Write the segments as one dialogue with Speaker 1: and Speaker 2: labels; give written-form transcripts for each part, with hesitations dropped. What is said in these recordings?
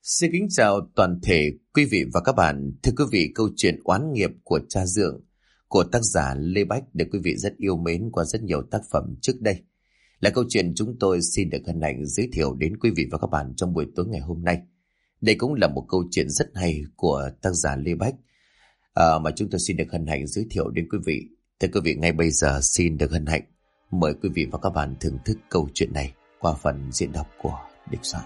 Speaker 1: Xin kính chào toàn thể quý vị và các bạn. Thưa quý vị, câu chuyện oán nghiệp của cha Dượng của tác giả Lê Bách được quý vị rất yêu mến qua rất nhiều tác phẩm trước đây. Là câu chuyện chúng tôi xin được hân hạnh giới thiệu đến quý vị và các bạn trong buổi tối ngày hôm nay. Đây cũng là một câu chuyện rất hay của tác giả Lê Bách mà chúng tôi xin được hân hạnh giới thiệu đến quý vị. Thưa quý vị, ngay bây giờ xin được hân hạnh mời quý vị và các bạn thưởng thức câu chuyện này qua phần diễn đọc của Địch Soạn.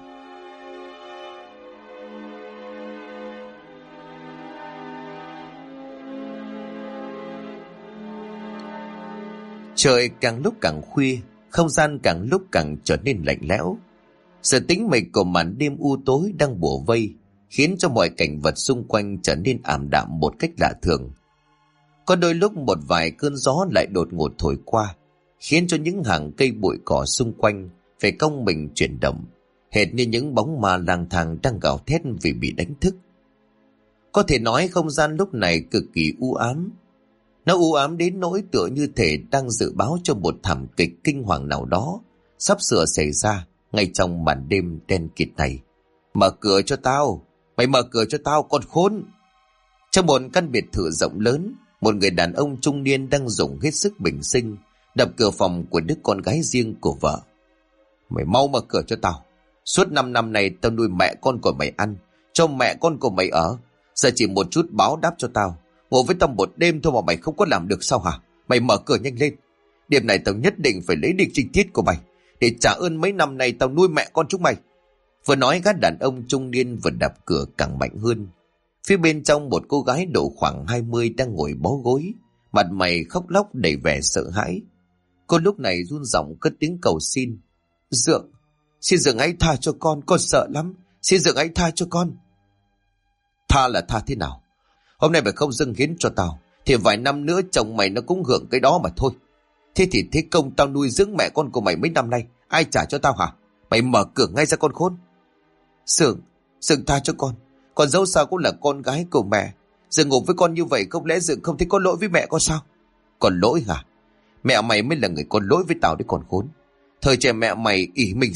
Speaker 1: Trời càng lúc càng khuya, không gian càng lúc càng trở nên lạnh lẽo. Sự tĩnh mịch của màn đêm u tối đang bủa vây, khiến cho mọi cảnh vật xung quanh trở nên ảm đạm một cách lạ thường. Có đôi lúc một vài cơn gió lại đột ngột thổi qua, khiến cho những hàng cây bụi cỏ xung quanh phải cong mình chuyển động, hệt như những bóng ma lang thang đang gào thét vì bị đánh thức. Có thể nói không gian lúc này cực kỳ u ám. Nó u ám đến nỗi tựa như thể đang dự báo cho một thảm kịch kinh hoàng nào đó sắp sửa xảy ra ngay trong màn đêm đen kịt này. Mở cửa cho tao, mày mở cửa cho tao con khốn. Trong một căn biệt thự rộng lớn, một người đàn ông trung niên đang dùng hết sức bình sinh đập cửa phòng của đứa con gái riêng của vợ. Mày mau mở cửa cho tao. Suốt 5 năm này tao nuôi mẹ con của mày ăn, cho mẹ con của mày ở. Giờ chỉ một chút báo đáp cho tao. Ngủ với tao một đêm thôi mà mày không có làm được sao hả? Mày mở cửa nhanh lên. Đêm này tao nhất định phải lấy được trinh tiết của mày để trả ơn mấy năm này tao nuôi mẹ con chúng mày. Vừa nói, gã đàn ông trung niên vừa đập cửa càng mạnh hơn. Phía bên trong một cô gái độ khoảng 20 đang ngồi bó gối, mặt mày khóc lóc đầy vẻ sợ hãi. Cô lúc này run giọng cất tiếng cầu xin. Dượng, xin Dượng hãy tha cho con sợ lắm. Xin Dượng hãy tha cho con. Tha là tha thế nào? Hôm nay mày không dâng hiến cho tao thì vài năm nữa chồng mày nó cũng hưởng cái đó mà thôi. Thế thì thế công tao nuôi dưỡng mẹ con của mày mấy năm nay ai trả cho tao hả? Mày mở cửa ngay ra con khốn. Dượng tha cho con dẫu sao cũng là con gái của mẹ. Dượng ngủ với con như vậy không lẽ Dượng không thấy có lỗi với mẹ con sao? Còn lỗi hả? Mẹ mày mới là người có lỗi với tao đấy con khốn. Thời trẻ mẹ mày ỷ mình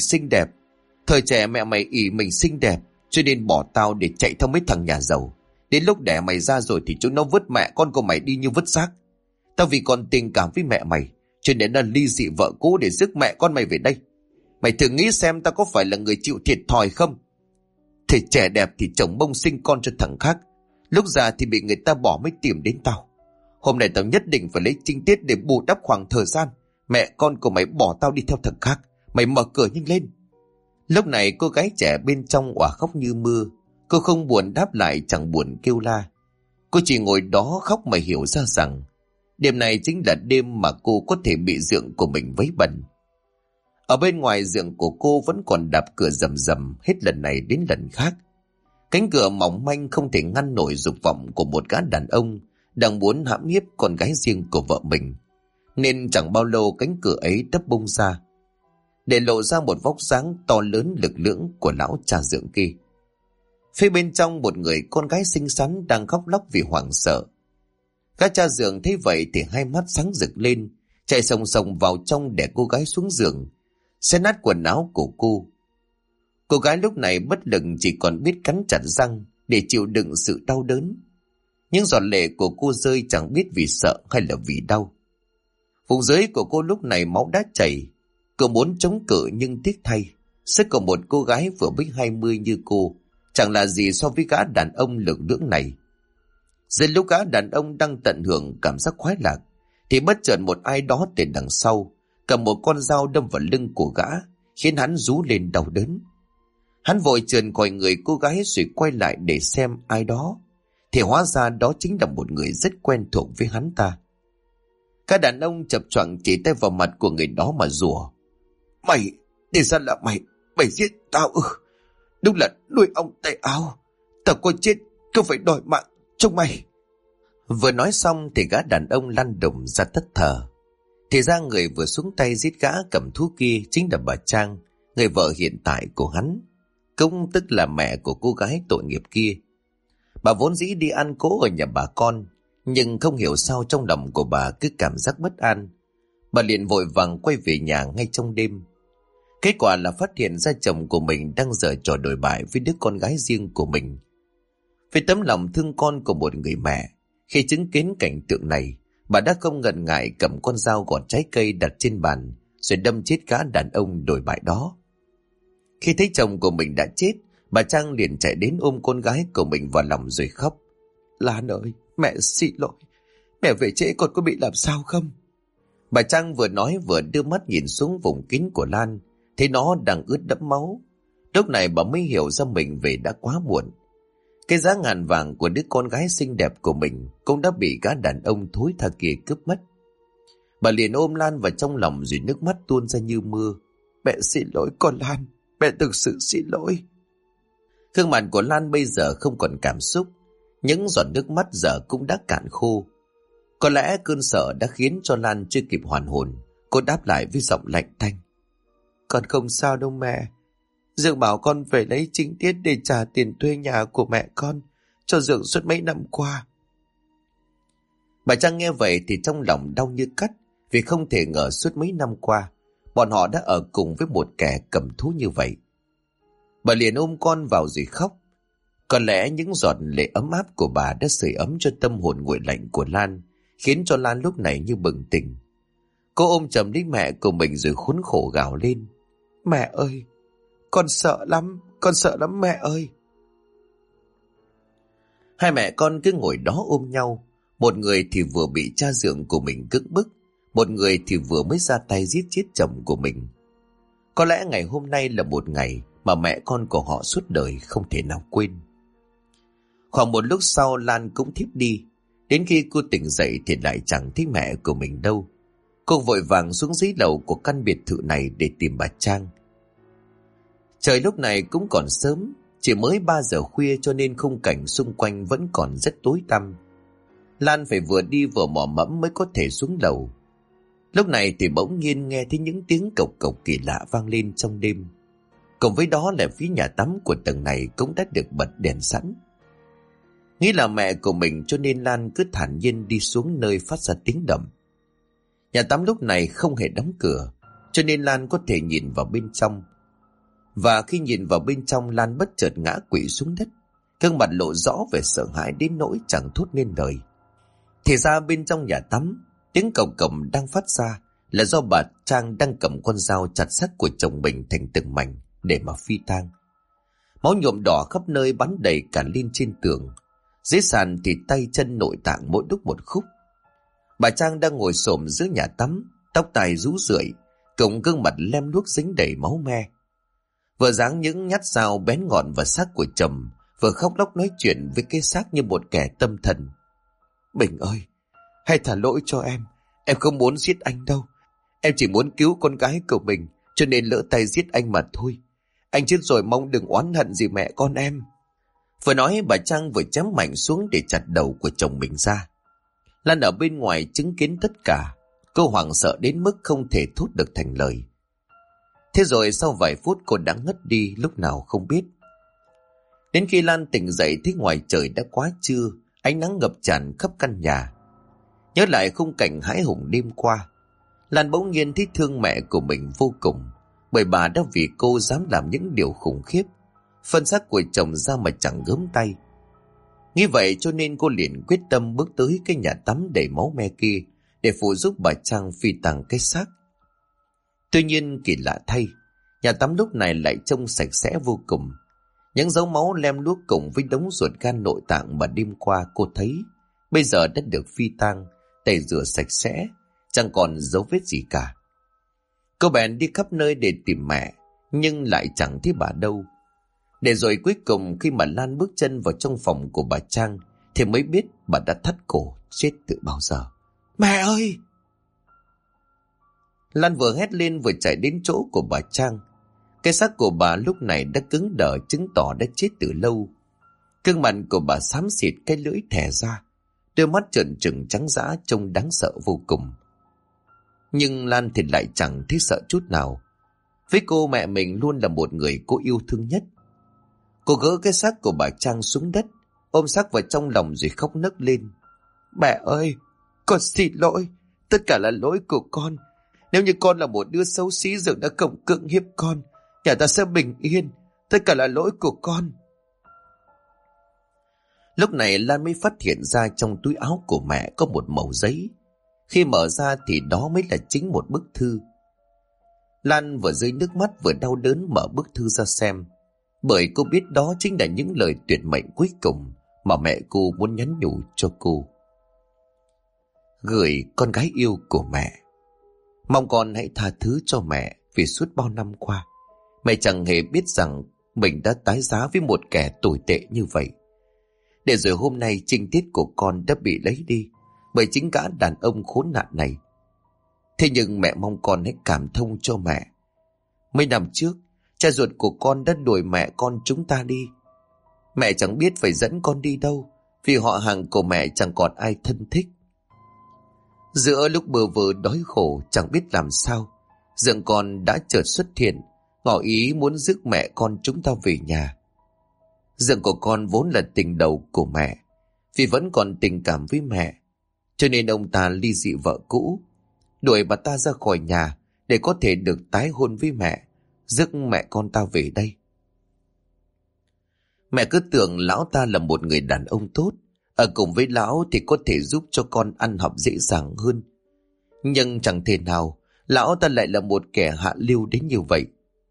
Speaker 1: xinh đẹp cho nên bỏ tao để chạy theo mấy thằng nhà giàu. Đến lúc đẻ mày ra rồi thì chúng nó vứt mẹ con của mày đi như vứt xác. Tao vì còn tình cảm với mẹ mày cho nên đã ly dị vợ cũ để rước mẹ con mày về đây. Mày thử nghĩ xem tao có phải là người chịu thiệt thòi không? Thời trẻ đẹp thì chồng bông sinh con cho thằng khác, lúc già thì bị người ta bỏ mới tìm đến tao. Hôm nay tao nhất định phải lấy trinh tiết để bù đắp khoảng thời gian mẹ con của mày bỏ tao đi theo thằng khác. Mày mở cửa nhanh lên. Lúc này cô gái trẻ bên trong òa khóc như mưa. Cô không buồn đáp lại, chẳng buồn kêu la. Cô chỉ ngồi đó khóc mà hiểu ra rằng đêm này chính là đêm mà cô có thể bị dượng của mình vấy bẩn. Ở bên ngoài, dượng của cô vẫn còn đạp cửa rầm rầm hết lần này đến lần khác. Cánh cửa mỏng manh không thể ngăn nổi dục vọng của một gã đàn ông đang muốn hãm hiếp con gái riêng của vợ mình. Nên chẳng bao lâu cánh cửa ấy đắp bung ra, để lộ ra một vóc dáng to lớn lực lưỡng của lão cha dượng kia. Phía bên trong, một người con gái xinh xắn đang khóc lóc vì hoảng sợ. Gã cha dượng thấy vậy thì hai mắt sáng rực lên, chạy sòng sòng vào trong để cô gái xuống giường, xé nát quần áo của cô. Cô gái lúc này bất lực chỉ còn biết cắn chặt răng để chịu đựng sự đau đớn. Những giọt lệ của cô rơi chẳng biết vì sợ hay là vì đau. Vùng dưới của cô lúc này máu đã chảy. Cô muốn chống cự nhưng tiếc thay, sức của một cô gái vừa mới 20 như cô chẳng là gì so với gã đàn ông lực lưỡng này. Giữa lúc gã đàn ông đang tận hưởng cảm giác khoái lạc thì bất chợt một ai đó từ đằng sau cầm một con dao đâm vào lưng của gã, khiến hắn rú lên đau đớn. Hắn vội trườn khỏi người cô gái rồi quay lại để xem ai đó, thì hóa ra đó chính là một người rất quen thuộc với hắn ta. Cả đàn ông chập choạng chỉ tay vào mặt của người đó mà rủa. Mày, để ra là mày giết tao ư? Đúng là nuôi ong tay áo. Tao có chết không phải đòi mạng trong mày. Vừa nói xong thì gã đàn ông lăn đùng ra thất thờ. Thì ra người vừa xuống tay giết gã cầm thú kia chính là bà Trang, người vợ hiện tại của hắn, cũng tức là mẹ của cô gái tội nghiệp kia. Bà vốn dĩ đi ăn cố ở nhà bà con, nhưng không hiểu sao trong lòng của bà cứ cảm giác bất an. Bà liền vội vàng quay về nhà ngay trong đêm. Kết quả là phát hiện ra chồng của mình đang giở trò đồi bại với đứa con gái riêng của mình. Với tấm lòng thương con của một người mẹ, khi chứng kiến cảnh tượng này, bà đã không ngần ngại cầm con dao gọt trái cây đặt trên bàn rồi đâm chết gã đàn ông đồi bại đó. Khi thấy chồng của mình đã chết, bà Trang liền chạy đến ôm con gái của mình vào lòng rồi khóc. Lan ơi, mẹ xin lỗi. Mẹ về trễ con có bị làm sao không? Bà Trang vừa nói vừa đưa mắt nhìn xuống vùng kín của Lan, thấy nó đang ướt đẫm máu. Lúc này bà mới hiểu ra mình về đã quá muộn. Cái giá ngàn vàng của đứa con gái xinh đẹp của mình cũng đã bị gã đàn ông thối tha kia cướp mất. Bà liền ôm Lan vào trong lòng rồi nước mắt tuôn ra như mưa. Mẹ xin lỗi con Lan, mẹ thực sự xin lỗi. Gương mặt của Lan bây giờ không còn cảm xúc, những giọt nước mắt giờ cũng đã cạn khô. Có lẽ cơn sợ đã khiến cho Lan chưa kịp hoàn hồn. Cô đáp lại với giọng lạnh tanh. Con không sao đâu mẹ. Dượng bảo con về lấy chính tiết để trả tiền thuê nhà của mẹ con cho Dượng suốt mấy năm qua. Bà Trang nghe vậy thì trong lòng đau như cắt, vì không thể ngờ suốt mấy năm qua bọn họ đã ở cùng với một kẻ cầm thú như vậy. Bà liền ôm con vào rồi khóc. Có lẽ những giọt lệ ấm áp của bà đã sưởi ấm cho tâm hồn nguội lạnh của Lan, khiến cho Lan lúc này như bừng tỉnh. Cô ôm chầm lấy mẹ của mình rồi khốn khổ gào lên. Mẹ ơi, con sợ lắm mẹ ơi. Hai mẹ con cứ ngồi đó ôm nhau. Một người thì vừa bị cha dượng của mình cưỡng bức, một người thì vừa mới ra tay giết chết chồng của mình. Có lẽ ngày hôm nay là một ngày mà mẹ con của họ suốt đời không thể nào quên. Khoảng một lúc sau Lan cũng thiếp đi. Đến khi cô tỉnh dậy thì lại chẳng thấy mẹ của mình đâu. Cô vội vàng xuống dưới lầu của căn biệt thự này để tìm bà Trang. Trời lúc này cũng còn sớm, chỉ mới 3 giờ khuya cho nên khung cảnh xung quanh vẫn còn rất tối tăm. Lan phải vừa đi vừa mò mẫm mới có thể xuống lầu. Lúc này thì bỗng nhiên nghe thấy những tiếng cộc cộc kỳ lạ vang lên trong đêm. Cùng với đó là phía nhà tắm của tầng này cũng đã được bật đèn sẵn. Nghĩ là mẹ của mình cho nên Lan cứ thản nhiên đi xuống nơi phát ra tiếng động. Nhà tắm lúc này không hề đóng cửa, cho nên Lan có thể nhìn vào bên trong. Và khi nhìn vào bên trong, Lan bất chợt ngã quỵ xuống đất, gương mặt lộ rõ vẻ sợ hãi đến nỗi chẳng thốt nên lời. Thì ra bên trong nhà tắm, tiếng cồng cồng đang phát ra là do bà Trang đang cầm con dao chặt xác của chồng mình thành từng mảnh để mà phi tang. Máu nhuộm đỏ khắp nơi bắn đầy cả lên trên tường. Dưới sàn thì tay chân nội tạng mỗi lúc một khúc. Bà Trang đang ngồi xổm giữa nhà tắm, tóc tai rũ rượi, cùng gương mặt lem luốc dính đầy máu me. Vừa giáng những nhát dao bén ngọn vào xác của chồng, vừa khóc lóc nói chuyện với cái xác như một kẻ tâm thần. Bình ơi, hãy thả lỗi cho em không muốn giết anh đâu. Em chỉ muốn cứu con gái của mình, cho nên lỡ tay giết anh mà thôi. Anh chết rồi mong đừng oán hận gì mẹ con em. Vừa nói bà Trang vừa chém mạnh xuống để chặt đầu của chồng mình ra. Lan ở bên ngoài chứng kiến tất cả. Cô hoảng sợ đến mức không thể thốt được thành lời. Thế rồi sau vài phút cô đã ngất đi lúc nào không biết. Đến khi Lan tỉnh dậy thấy ngoài trời đã quá trưa, ánh nắng ngập tràn khắp căn nhà. Nhớ lại khung cảnh hãi hùng đêm qua, Lan bỗng nhiên thấy thương mẹ của mình vô cùng, bởi bà đã vì cô dám làm những điều khủng khiếp, phân xác của chồng ra mà chẳng gớm tay. Nghĩ vậy cho nên cô liền quyết tâm bước tới cái nhà tắm đầy máu me kia để phụ giúp bà Trang phi tang cái xác. Tuy nhiên kỳ lạ thay, nhà tắm lúc này lại trông sạch sẽ vô cùng. Những dấu máu lem luốc cùng với đống ruột gan nội tạng mà đêm qua cô thấy bây giờ đã được phi tang, tẩy rửa sạch sẽ, chẳng còn dấu vết gì cả. Cô bèn đi khắp nơi để tìm mẹ, nhưng lại chẳng thấy bà đâu. Để rồi cuối cùng khi mà Lan bước chân vào trong phòng của bà Trang thì mới biết bà đã thắt cổ chết từ bao giờ. Mẹ ơi! Lan vừa hét lên vừa chạy đến chỗ của bà Trang. Cái xác của bà lúc này đã cứng đờ, chứng tỏ đã chết từ lâu. Gương mặt của bà xám xịt, cái lưỡi thè ra, đôi mắt trợn trừng trắng dã trông đáng sợ vô cùng. Nhưng Lan thì lại chẳng thấy sợ chút nào. Với cô, mẹ mình luôn là một người cô yêu thương nhất. Cô gỡ cái xác của bà Trang xuống đất, ôm xác vào trong lòng rồi khóc nấc lên. Mẹ ơi, con xin lỗi, tất cả là lỗi của con. Nếu như con là một đứa xấu xí, Dượng đã không cưỡng hiếp con, nhà ta sẽ bình yên. Tất cả là lỗi của con. Lúc này Lan mới phát hiện ra trong túi áo của mẹ có một mẩu giấy. Khi mở ra thì đó mới là chính một bức thư. Lan vừa rơi nước mắt vừa đau đớn mở bức thư ra xem, bởi cô biết đó chính là những lời tuyệt mệnh cuối cùng mà mẹ cô muốn nhắn nhủ cho cô. Gửi con gái yêu của mẹ. Mong con hãy tha thứ cho mẹ vì suốt bao năm qua mẹ chẳng hề biết rằng mình đã tái giá với một kẻ tồi tệ như vậy. Để rồi hôm nay trinh tiết của con đã bị lấy đi bởi chính gã đàn ông khốn nạn này. Thế nhưng mẹ mong con hãy cảm thông cho mẹ. Mấy năm trước, cha ruột của con đã đuổi mẹ con chúng ta đi. Mẹ chẳng biết phải dẫn con đi đâu, vì họ hàng của mẹ chẳng còn ai thân thích. Giữa lúc bơ vơ đói khổ chẳng biết làm sao, Dượng con đã chợt xuất hiện, ngỏ ý muốn rước mẹ con chúng ta về nhà. Dượng của con vốn là tình đầu của mẹ, vì vẫn còn tình cảm với mẹ, cho nên ông ta ly dị vợ cũ, đuổi bà ta ra khỏi nhà để có thể được tái hôn với mẹ, rước mẹ con ta về đây. Mẹ cứ tưởng lão ta là một người đàn ông tốt, ở cùng với lão thì có thể giúp cho con ăn học dễ dàng hơn. Nhưng chẳng thể nào lão ta lại là một kẻ hạ lưu đến như vậy.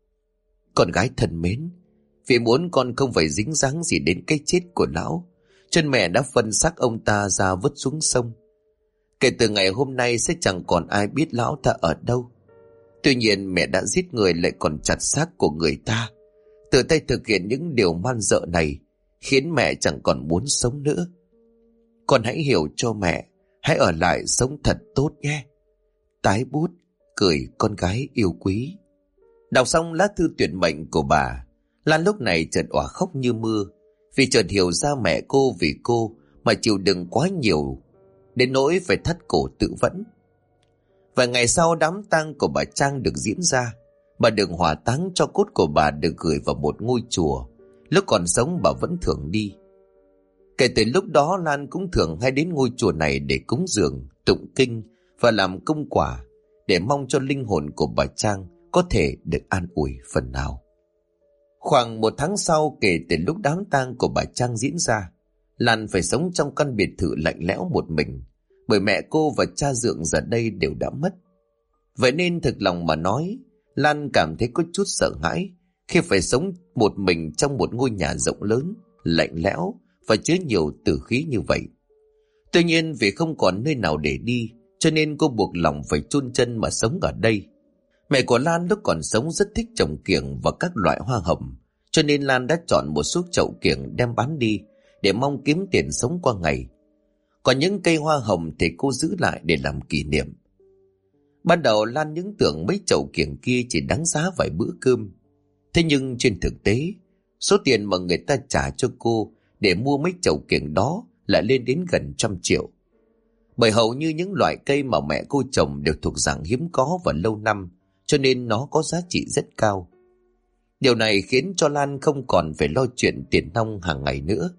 Speaker 1: Con gái thân mến, vì muốn con không phải dính dáng gì đến cái chết của lão, chân mẹ đã phân xác ông ta ra vứt xuống sông. Kể từ ngày hôm nay sẽ chẳng còn ai biết lão ta ở đâu. Tuy nhiên mẹ đã giết người lại còn chặt xác của người ta, tự tay thực hiện những điều man dợ này, khiến mẹ chẳng còn muốn sống nữa. Con hãy hiểu cho mẹ, hãy ở lại sống thật tốt nhé. Tái bút, cười con gái yêu quý. Đọc xong lá thư tuyệt mệnh của bà, Lan lúc này chợt òa khóc như mưa, vì chợt hiểu ra mẹ cô vì cô mà chịu đựng quá nhiều, đến nỗi phải thắt cổ tự vẫn. Vài ngày sau, đám tang của bà Trang được diễn ra. Bà được hỏa táng, cho cốt của bà được gửi vào một ngôi chùa. Lúc còn sống bà vẫn thường đi. Kể từ lúc đó, Lan cũng thường hay đến ngôi chùa này để cúng dường, tụng kinh và làm công quả, để mong cho linh hồn của bà Trang có thể được an ủi phần nào. Khoảng 1 tháng sau kể từ lúc đám tang của bà Trang diễn ra, Lan phải sống trong căn biệt thự lạnh lẽo một mình, bởi mẹ cô và cha Dượng giờ đây đều đã mất. Vậy nên thực lòng mà nói, Lan cảm thấy có chút sợ hãi khi phải sống một mình trong một ngôi nhà rộng lớn, lạnh lẽo và chứa nhiều tử khí như vậy. Tuy nhiên vì không còn nơi nào để đi, cho nên cô buộc lòng phải chôn chân mà sống ở đây. Mẹ của Lan lúc còn sống rất thích trồng kiểng và các loại hoa hồng, cho nên Lan đã chọn một số chậu kiểng đem bán đi để mong kiếm tiền sống qua ngày. Còn những cây hoa hồng thì cô giữ lại để làm kỷ niệm. Ban đầu Lan những tưởng mấy chậu kiểng kia chỉ đáng giá vài bữa cơm. Thế nhưng trên thực tế, số tiền mà người ta trả cho cô để mua mấy chậu kiểng đó lại lên đến gần 100 triệu. Bởi hầu như những loại cây mà mẹ cô trồng đều thuộc dạng hiếm có và lâu năm, cho nên nó có giá trị rất cao. Điều này khiến cho Lan không còn phải lo chuyện tiền nong hàng ngày nữa.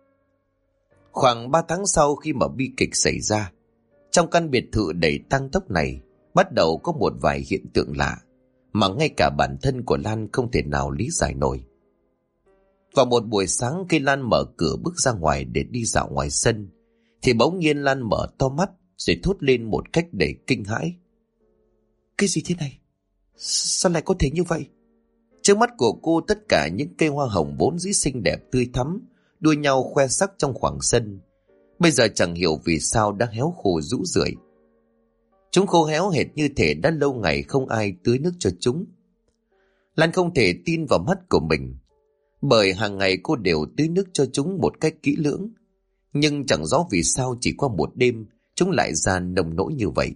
Speaker 1: Khoảng 3 tháng sau, khi mà bi kịch xảy ra, trong căn biệt thự đầy tang tóc này bắt đầu có một vài hiện tượng lạ mà ngay cả bản thân của Lan không thể nào lý giải nổi. Vào một buổi sáng, khi Lan mở cửa bước ra ngoài để đi dạo ngoài sân, thì bỗng nhiên Lan mở to mắt rồi thốt lên một cách đầy kinh hãi. Cái gì thế này? Sao lại có thể như vậy? Trước mắt của cô, tất cả những cây hoa hồng vốn dĩ xinh đẹp tươi thắm đua nhau khoe sắc trong khoảng sân, bây giờ chẳng hiểu vì sao đã héo khô rũ rượi. Chúng khô héo hệt như thể đã lâu ngày không ai tưới nước cho chúng. Lan không thể tin vào mắt của mình, bởi hàng ngày cô đều tưới nước cho chúng một cách kỹ lưỡng, nhưng chẳng rõ vì sao chỉ qua một đêm chúng lại ra nồng nỗi như vậy.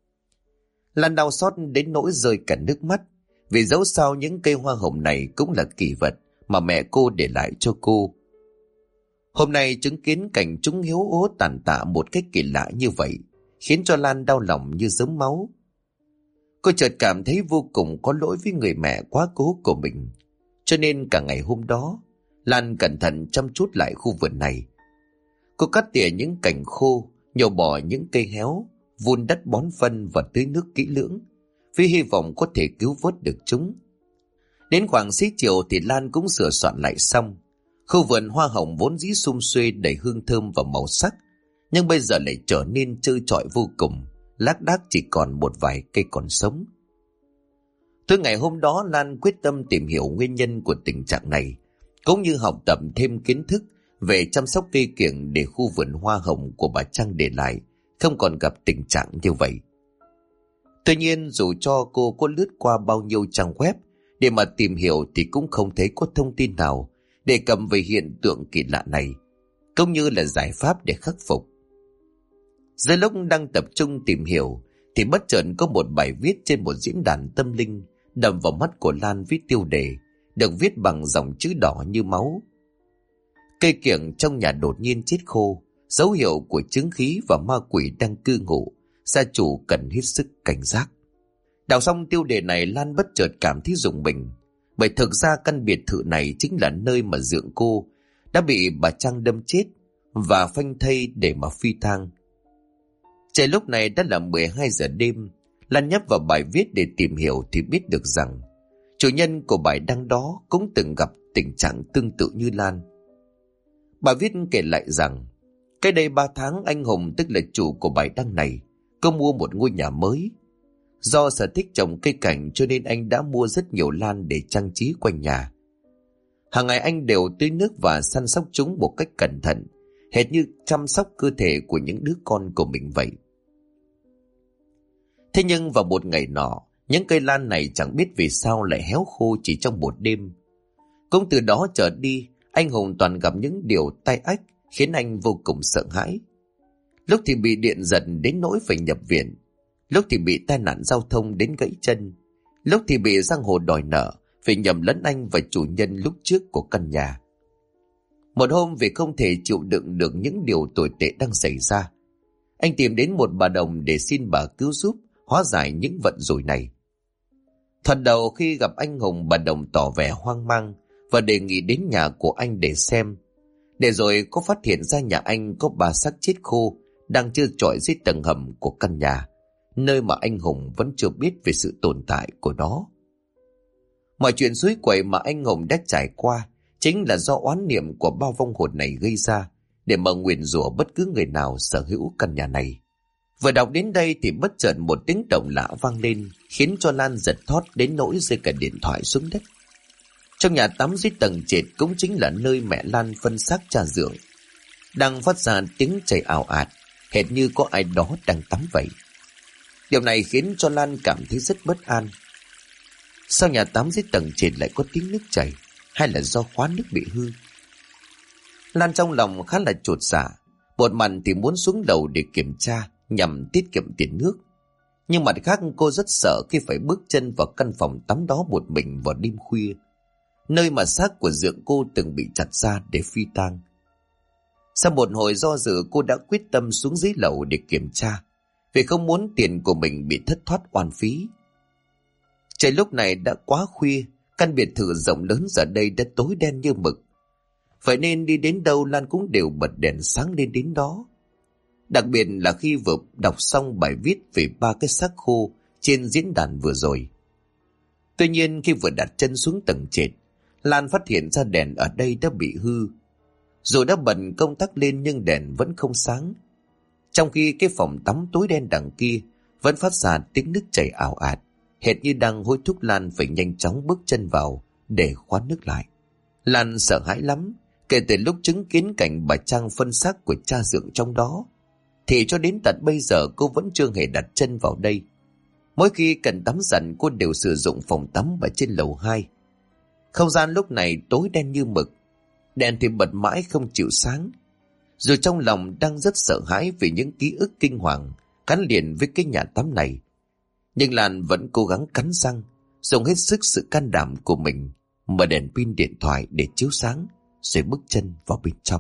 Speaker 1: Lan đau xót đến nỗi rơi cả nước mắt, vì dẫu sao những cây hoa hồng này cũng là kỷ vật mà mẹ cô để lại cho cô. Hôm nay chứng kiến cảnh chúng hiếu ố tàn tạ một cách kỳ lạ như vậy khiến cho Lan đau lòng như giấm máu. Cô chợt cảm thấy vô cùng có lỗi với người mẹ quá cố của mình, cho nên cả ngày hôm đó Lan cẩn thận chăm chút lại khu vườn này. Cô cắt tỉa những cành khô, nhổ bỏ những cây héo, vun đất bón phân và tưới nước kỹ lưỡng, với hy vọng có thể cứu vớt được chúng. Đến khoảng xế chiều thì Lan cũng sửa soạn lại xong. Khu vườn hoa hồng vốn dĩ sum xuê đầy hương thơm và màu sắc, nhưng bây giờ lại trở nên trơ trọi vô cùng, lác đác chỉ còn một vài cây còn sống. Từ ngày hôm đó, Lan quyết tâm tìm hiểu nguyên nhân của tình trạng này, cũng như học tập thêm kiến thức về chăm sóc cây kiểng để khu vườn hoa hồng của bà Trang để lại không còn gặp tình trạng như vậy. Tuy nhiên, dù cho cô có lướt qua bao nhiêu trang web để mà tìm hiểu thì cũng không thấy có thông tin nào đề cập về hiện tượng kỳ lạ này, cũng như là giải pháp để khắc phục. Giữa lúc đang tập trung tìm hiểu thì bất chợt có một bài viết trên một diễn đàn tâm linh đâm vào mắt của Lan với tiêu đề được viết bằng dòng chữ đỏ như máu: cây kiểng trong nhà đột nhiên chết khô, dấu hiệu của chứng khí và ma quỷ đang cư ngụ, gia chủ cần hết sức cảnh giác. Đọc xong tiêu đề này, Lan bất chợt cảm thấy rùng mình, bởi thực ra căn biệt thự này chính là nơi mà dượng cô đã bị bà Trang đâm chết và phanh thây để mà phi tang. Trời lúc này đã là 12 giờ đêm. Lan nhấp vào bài viết để tìm hiểu thì biết được rằng chủ nhân của bài đăng đó cũng từng gặp tình trạng tương tự như Lan. Bài viết kể lại rằng cách đây 3 tháng, anh Hùng, tức là chủ của bài đăng này, có mua một ngôi nhà mới. Do sở thích trồng cây cảnh cho nên anh đã mua rất nhiều lan để trang trí quanh nhà. Hàng ngày anh đều tưới nước và săn sóc chúng một cách cẩn thận, hệt như chăm sóc cơ thể của những đứa con của mình vậy. Thế nhưng vào một ngày nọ, những cây lan này chẳng biết vì sao lại héo khô chỉ trong một đêm. Cũng từ đó trở đi, anh Hùng toàn gặp những điều tai ách khiến anh vô cùng sợ hãi. Lúc thì bị điện giật đến nỗi phải nhập viện, lúc thì bị tai nạn giao thông đến gãy chân, lúc thì bị giang hồ đòi nợ, phải nhầm lẫn anh và chủ nhân lúc trước của căn nhà. Một hôm vì không thể chịu đựng được những điều tồi tệ đang xảy ra, anh tìm đến một bà đồng để xin bà cứu giúp hóa giải những vận rủi này. Thoạt đầu khi gặp anh Hùng, bà đồng tỏ vẻ hoang mang và đề nghị đến nhà của anh để xem. Để rồi có phát hiện ra nhà anh có 3 xác chết khô đang trơ trọi dưới tầng hầm của căn nhà, nơi mà anh Hùng vẫn chưa biết về sự tồn tại của nó. Mọi chuyện suối quẩy mà anh Hùng đã trải qua chính là do oán niệm của bao vong hồn này gây ra, để mà nguyền rủa bất cứ người nào sở hữu căn nhà này. Vừa đọc đến đây thì bất chợt một tiếng động lạ vang lên, khiến cho Lan giật thót đến nỗi rơi cả điện thoại xuống đất. Trong nhà tắm dưới tầng trệt, cũng chính là nơi mẹ Lan phân xác cha dượng, đang phát ra tiếng chảy ào ạt, hệt như có ai đó đang tắm vậy. Điều này khiến cho Lan cảm thấy rất bất an. Sao nhà tắm dưới tầng trệt lại có tiếng nước chảy, hay là do khóa nước bị hư? Lan trong lòng khá là chột dạ, một mặt thì muốn xuống lầu để kiểm tra nhằm tiết kiệm tiền nước, nhưng mặt khác cô rất sợ khi phải bước chân vào căn phòng tắm đó một mình vào đêm khuya, nơi mà xác của dượng cô từng bị chặt ra để phi tang. Sau một hồi do dự, cô đã quyết tâm xuống dưới lầu để kiểm tra, vì không muốn tiền của mình bị thất thoát oan phí. Trời lúc này đã quá khuya, căn biệt thự rộng lớn giờ đây đã tối đen như mực. Vậy nên đi đến đâu Lan cũng đều bật đèn sáng lên đến đó. Đặc biệt là khi vừa đọc xong bài viết về 3 cái xác khô trên diễn đàn vừa rồi. Tuy nhiên khi vừa đặt chân xuống tầng trệt, Lan phát hiện ra đèn ở đây đã bị hư. Dù đã bật công tắc lên nhưng đèn vẫn không sáng. Trong khi cái phòng tắm tối đen đằng kia vẫn phát ra tiếng nước chảy ào ạt, hệt như đang hối thúc Lan phải nhanh chóng bước chân vào để khóa nước lại. Lan sợ hãi lắm. Kể từ lúc chứng kiến cảnh bà Trang phân xác của cha dượng trong đó, thì cho đến tận bây giờ cô vẫn chưa hề đặt chân vào đây. Mỗi khi cần tắm giặt, cô đều sử dụng phòng tắm ở trên lầu 2. Không gian lúc này tối đen như mực, đèn thì bật mãi không chịu sáng. Dù trong lòng đang rất sợ hãi vì những ký ức kinh hoàng gắn liền với cái nhà tắm này, nhưng Lan vẫn cố gắng cắn răng, dùng hết sức sự can đảm của mình, mở đèn pin điện thoại để chiếu sáng, rồi bước chân vào bên trong.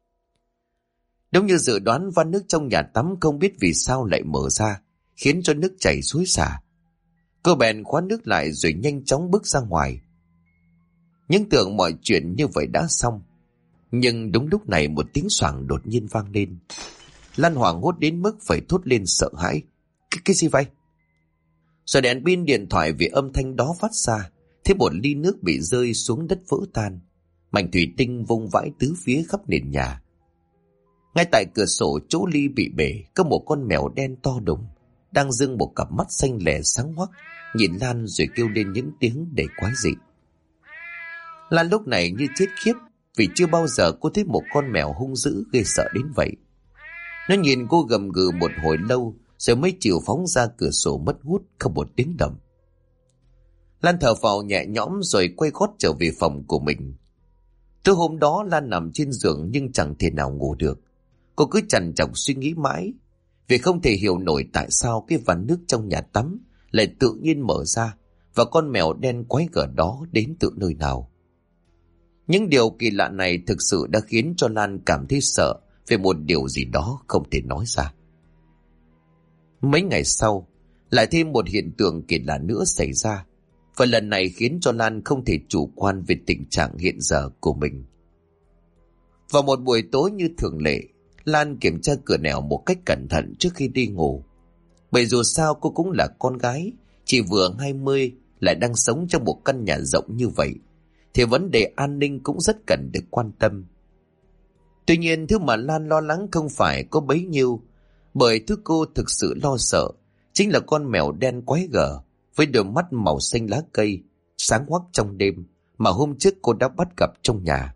Speaker 1: Đúng như dự đoán, van nước trong nhà tắm không biết vì sao lại mở ra, khiến cho nước chảy xối xả. Cô bèn khóa nước lại rồi nhanh chóng bước ra ngoài. Nhưng tưởng mọi chuyện như vậy đã xong, nhưng đúng lúc này một tiếng xoảng đột nhiên vang lên. Lan hoảng hốt đến mức phải thốt lên sợ hãi. Cái gì vậy? Rồi đèn pin điện thoại vì âm thanh đó phát ra, thế một ly nước bị rơi xuống đất vỡ tan, mảnh thủy tinh vung vãi tứ phía khắp nền nhà. Ngay tại cửa sổ chỗ ly bị bể, có một con mèo đen to đùng đang dưng một cặp mắt xanh lè sáng hoắc, nhìn Lan rồi kêu lên những tiếng đầy quái dị. Lan lúc này như chết khiếp, vì chưa bao giờ cô thấy một con mèo hung dữ ghê sợ đến vậy. Nó nhìn cô gầm gừ một hồi lâu rồi mới chịu phóng ra cửa sổ mất hút, không một tiếng động. Lan thở phào nhẹ nhõm rồi quay gót trở về phòng của mình. Từ hôm đó Lan nằm trên giường nhưng chẳng thể nào ngủ được. Cô cứ trằn trọc suy nghĩ mãi, vì không thể hiểu nổi tại sao cái ván nước trong nhà tắm lại tự nhiên mở ra và con mèo đen quái gở đó đến từ nơi nào. Những điều kỳ lạ này thực sự đã khiến cho Lan cảm thấy sợ về một điều gì đó không thể nói ra. Mấy ngày sau, lại thêm một hiện tượng kỳ lạ nữa xảy ra, và lần này khiến cho Lan không thể chủ quan về tình trạng hiện giờ của mình. Vào một buổi tối như thường lệ, Lan kiểm tra cửa nẻo một cách cẩn thận trước khi đi ngủ. Bởi dù sao cô cũng là con gái, chỉ vừa 20 lại đang sống trong một căn nhà rộng như vậy, thì vấn đề an ninh cũng rất cần được quan tâm. Tuy nhiên thứ mà Lan lo lắng không phải có bấy nhiêu, bởi thứ cô thực sự lo sợ chính là con mèo đen quái gở với đôi mắt màu xanh lá cây, sáng hoắc trong đêm mà hôm trước cô đã bắt gặp trong nhà.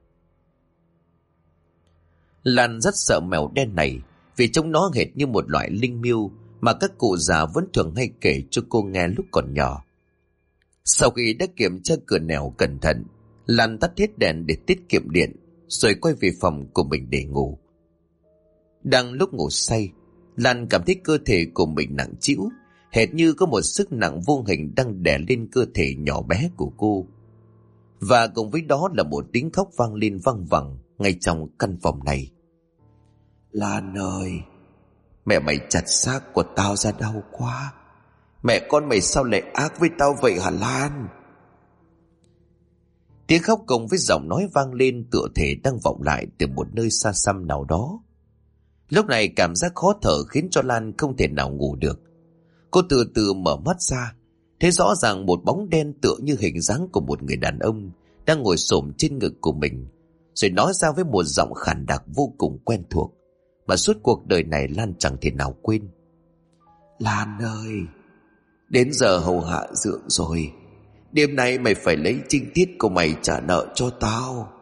Speaker 1: Lan rất sợ mèo đen này vì trông nó hệt như một loại linh miêu mà các cụ già vẫn thường hay kể cho cô nghe lúc còn nhỏ. Sau khi đã kiểm tra cửa nẻo cẩn thận, Lan tắt hết đèn để tiết kiệm điện rồi quay về phòng của mình để ngủ. Đang lúc ngủ say, Lan cảm thấy cơ thể của mình nặng trĩu, hệt như có một sức nặng vô hình đang đè lên cơ thể nhỏ bé của cô. Và cùng với đó là một tiếng khóc vang lên văng vẳng ngay trong căn phòng này. Lan ơi, mẹ mày chặt xác của tao ra đau quá. Mẹ con mày sao lại ác với tao vậy hả Lan? Tiếng khóc cùng với giọng nói vang lên tựa thể đang vọng lại từ một nơi xa xăm nào đó. Lúc này cảm giác khó thở khiến cho Lan không thể nào ngủ được. Cô từ từ mở mắt ra, thấy rõ ràng một bóng đen tựa như hình dáng của một người đàn ông đang ngồi xổm trên ngực của mình, rồi nói ra với một giọng khàn đặc vô cùng quen thuộc mà suốt cuộc đời này Lan chẳng thể nào quên. Lan ơi, đến giờ hầu hạ Dượng rồi. Đêm nay mày phải lấy trinh tiết của mày trả nợ cho tao.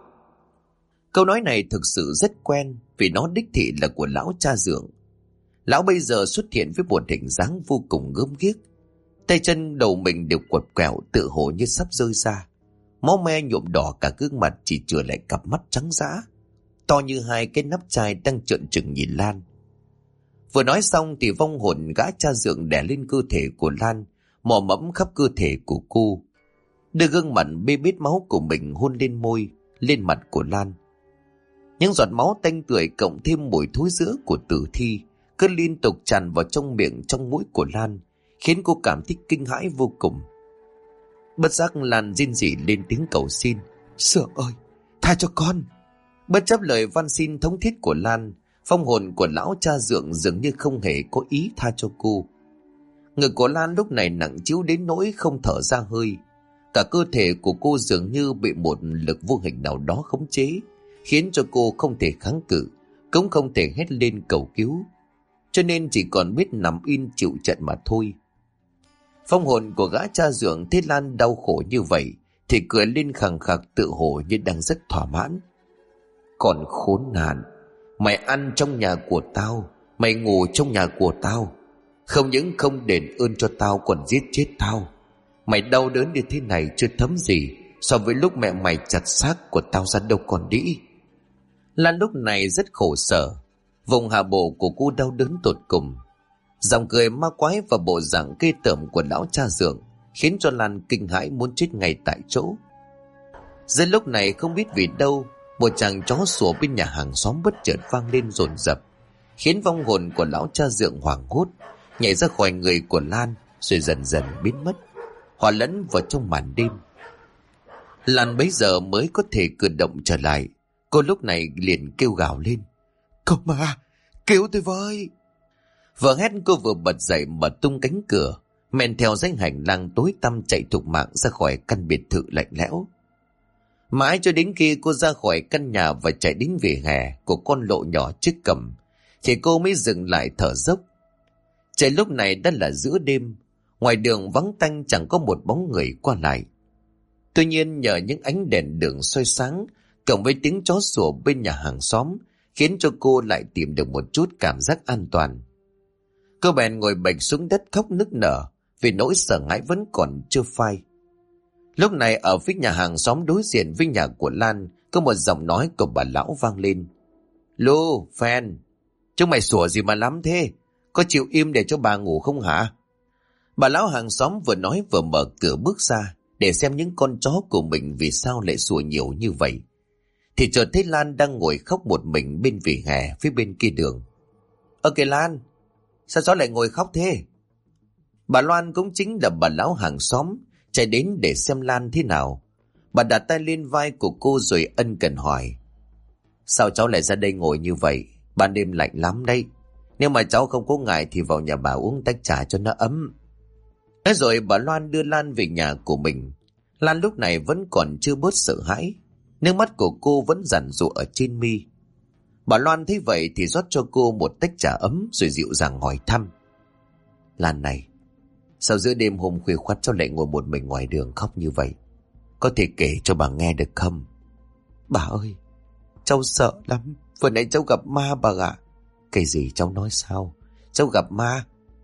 Speaker 1: Câu nói này thực sự rất quen vì nó đích thị là của lão cha Dượng. Lão bây giờ xuất hiện với một hình dáng vô cùng gớm ghiếc. Tay chân đầu mình đều quật quẹo tựa hồ như sắp rơi ra. Máu me nhuộm đỏ cả gương mặt, chỉ chừa lại cặp mắt trắng dã, to như hai cái nắp chai đang trợn trừng nhìn Lan. Vừa nói xong thì vong hồn gã cha Dượng đè lên cơ thể của Lan, mò mẫm khắp cơ thể của cô, đưa gương mặt bê bết máu của mình hôn lên môi, lên mặt của Lan. Những giọt máu tanh tưởi cộng thêm mùi thối rữa của tử thi cứ liên tục tràn vào trong miệng trong mũi của Lan, khiến cô cảm thấy kinh hãi vô cùng. Bất giác Lan rên rỉ lên tiếng cầu xin. Dượng ơi, tha cho con. Bất chấp lời van xin thống thiết của Lan, phong hồn của lão cha Dượng dường như không hề có ý tha cho cô. Ngực của Lan lúc này nặng trĩu đến nỗi không thở ra hơi. Cả cơ thể của cô dường như bị một lực vô hình nào đó khống chế, khiến cho cô không thể kháng cự, cũng không thể hét lên cầu cứu, cho nên chỉ còn biết nằm yên chịu trận mà thôi. Phong hồn của gã cha Dượng thấy Lan đau khổ như vậy thì cười lên khằng khặc tự hồ như đang rất thỏa mãn. Còn khốn nạn, mày ăn trong nhà của tao, mày ngủ trong nhà của tao, không những không đền ơn cho tao còn giết chết tao. Mày đau đớn như thế này chưa thấm gì so với lúc mẹ mày chặt xác của tao ra đâu còn đĩ. Lan lúc này rất khổ sở, vùng hạ bộ của cô đau đớn tột cùng. Giọng cười ma quái và bộ dạng ghê tởm của lão cha Dượng khiến cho Lan kinh hãi muốn chết ngay tại chỗ. Giữa lúc này không biết vì đâu, một chàng chó sủa bên nhà hàng xóm bất chợt vang lên dồn dập, khiến vong hồn của lão cha Dượng hoảng hốt nhảy ra khỏi người của Lan rồi dần dần biến mất, hòa lẫn vào trong màn đêm. Lan bấy giờ mới có thể cử động trở lại. Cô lúc này liền kêu gào lên. Cậu mà, cứu tôi với. Vừa hét cô vừa bật dậy mở tung cánh cửa, men theo dãy hành lang tối tăm chạy thục mạng ra khỏi căn biệt thự lạnh lẽo. Mãi cho đến khi cô ra khỏi căn nhà và chạy đến vỉa hè của con lộ nhỏ trước cổng, thì cô mới dừng lại thở dốc. Trời lúc này đã là giữa đêm, ngoài đường vắng tanh chẳng có một bóng người qua lại. Tuy nhiên nhờ những ánh đèn đường soi sáng cộng với tiếng chó sủa bên nhà hàng xóm khiến cho cô lại tìm được một chút cảm giác an toàn. Cô bèn ngồi bệt xuống đất khóc nức nở vì nỗi sợ hãi vẫn còn chưa phai. Lúc này ở phía nhà hàng xóm đối diện với nhà của Lan có một giọng nói của bà lão vang lên. Lô, Phen, chúng mày sủa gì mà lắm thế? Có chịu im để cho bà ngủ không hả? Bà lão hàng xóm vừa nói vừa mở cửa bước ra để xem những con chó của mình vì sao lại sủa nhiều như vậy. Thì chợt thấy Lan đang ngồi khóc một mình bên vỉa hè phía bên kia đường. Kìa Lan, sao chó lại ngồi khóc thế? Bà Loan cũng chính là bà lão hàng xóm chạy đến để xem Lan thế nào. Bà đặt tay lên vai của cô rồi ân cần hỏi. Sao cháu lại ra đây ngồi như vậy? Ban đêm lạnh lắm đấy. Nếu mà cháu không có ngại thì vào nhà bà uống tách trà cho nó ấm. Thế rồi bà Loan đưa Lan về nhà của mình. Lan lúc này vẫn còn chưa bớt sợ hãi. Nước mắt của cô vẫn giàn giụa ở trên mi. Bà Loan thấy vậy thì rót cho cô một tách trà ấm rồi dịu dàng hỏi thăm. Lan này, sao giữa đêm hôm khuya khoắt cháu lại ngồi một mình ngoài đường khóc như vậy? Có thể kể cho bà nghe được không? Bà ơi, cháu sợ lắm. Vừa nãy cháu gặp ma bà ạ. Cái gì cháu nói sao? Cháu gặp ma?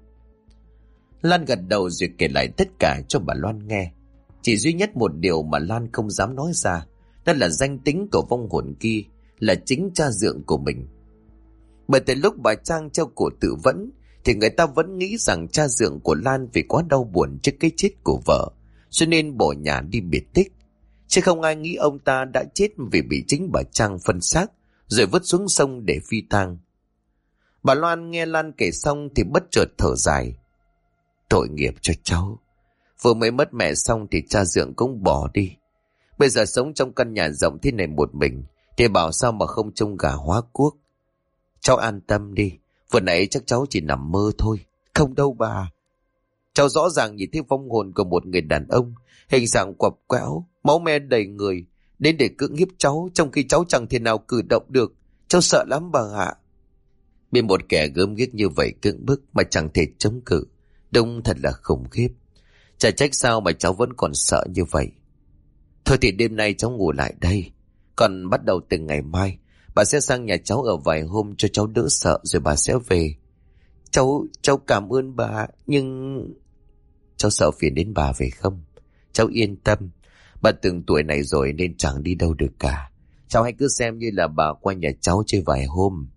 Speaker 1: Lan gật đầu rồi kể lại tất cả cho bà Loan nghe. Chỉ duy nhất một điều mà Lan không dám nói ra, đó là danh tính của vong hồn kia là chính cha dượng của mình. Bởi từ lúc bà Trang treo cổ tự vẫn thì người ta vẫn nghĩ rằng cha dượng của Lan vì quá đau buồn trước cái chết của vợ cho nên bỏ nhà đi biệt tích, chứ không ai nghĩ ông ta đã chết vì bị chính bà Trang phân xác rồi vứt xuống sông để phi tang. Bà Loan nghe Lan kể xong thì bất chợt thở dài. Tội nghiệp cho cháu. Vừa mới mất mẹ xong thì cha dượng cũng bỏ đi. Bây giờ sống trong căn nhà rộng thế này một mình thì bảo sao mà không trông gà hóa cuốc. Cháu an tâm đi. Vừa nãy chắc cháu chỉ nằm mơ thôi. Không đâu bà. Cháu rõ ràng nhìn thấy vong hồn của một người đàn ông, hình dạng quặp quẽo, máu me đầy người, đến để cưỡng hiếp cháu trong khi cháu chẳng thể nào cử động được. Cháu sợ lắm bà ạ. Bị một kẻ gớm ghiếc như vậy cưỡng bức mà chẳng thể chống cự, đúng thật là khủng khiếp. Chả trách sao mà cháu vẫn còn sợ như vậy. Thôi thì đêm nay cháu ngủ lại đây. Còn bắt đầu từ ngày mai bà sẽ sang nhà cháu ở vài hôm cho cháu đỡ sợ rồi bà sẽ về. Cháu cảm ơn bà, nhưng cháu sợ phiền đến bà phải không? Cháu yên tâm, bà từng tuổi này rồi nên chẳng đi đâu được cả. Cháu hãy cứ xem như là bà qua nhà cháu chơi vài hôm.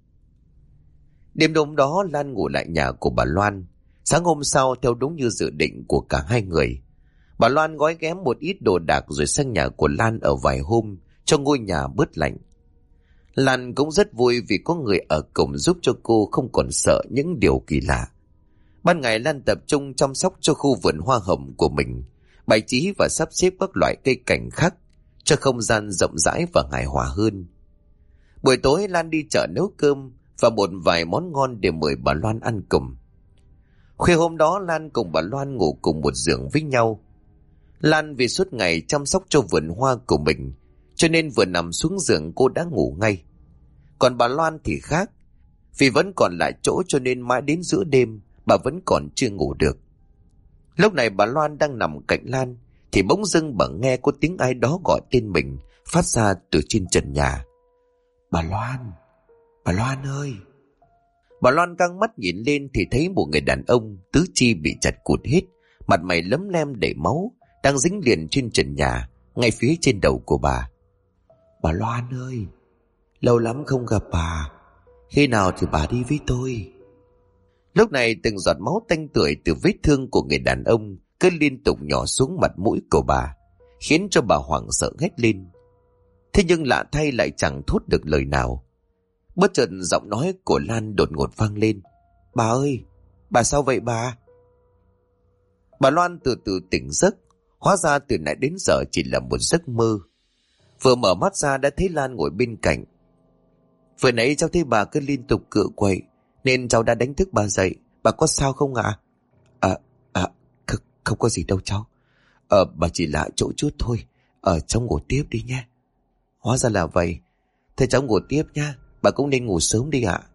Speaker 1: Đêm hôm đó Lan ngủ lại nhà của bà Loan. Sáng hôm sau theo đúng như dự định của cả hai người, bà Loan gói ghém một ít đồ đạc rồi sang nhà của Lan ở vài hôm cho ngôi nhà bớt lạnh. Lan cũng rất vui vì có người ở cùng giúp cho cô không còn sợ những điều kỳ lạ. Ban ngày Lan tập trung chăm sóc cho khu vườn hoa hồng của mình, bày trí và sắp xếp các loại cây cảnh khác cho không gian rộng rãi và hài hòa hơn. Buổi tối Lan đi chợ nấu cơm và một vài món ngon để mời bà Loan ăn cùng. Khuya hôm đó Lan cùng bà Loan ngủ cùng một giường với nhau. Lan vì suốt ngày chăm sóc cho vườn hoa của mình cho nên vừa nằm xuống giường cô đã ngủ ngay. Còn bà Loan thì khác, vì vẫn còn lại chỗ cho nên mãi đến giữa đêm bà vẫn còn chưa ngủ được. Lúc này bà Loan đang nằm cạnh Lan thì bỗng dưng bà nghe có tiếng ai đó gọi tên mình phát ra từ trên trần nhà. Bà Loan ơi! Bà Loan căng mắt nhìn lên thì thấy một người đàn ông tứ chi bị chặt cụt hết, mặt mày lấm lem đầy máu, đang dính liền trên trần nhà, ngay phía trên đầu của bà. Bà Loan ơi! Lâu lắm không gặp bà, khi nào thì bà đi với tôi? Lúc này từng giọt máu tanh tưởi từ vết thương của người đàn ông cứ liên tục nhỏ xuống mặt mũi của bà, khiến cho bà hoảng sợ hét lên. Thế nhưng lạ thay lại chẳng thốt được lời nào. Bất chợt giọng nói của Lan đột ngột vang lên. Bà ơi! Bà sao vậy bà? Bà Loan từ từ tỉnh giấc. Hóa ra từ nãy đến giờ chỉ là một giấc mơ. Vừa mở mắt ra đã thấy Lan ngồi bên cạnh. Vừa nãy cháu thấy bà cứ liên tục cựa quậy nên cháu đã đánh thức bà dậy. Bà có sao không ạ? Không có gì đâu cháu. Bà chỉ lạ chỗ chút thôi. Cháu ngủ tiếp đi nha. Hóa ra là vậy. Thế cháu ngủ tiếp nha. Bà cũng nên ngủ sớm đi ạ.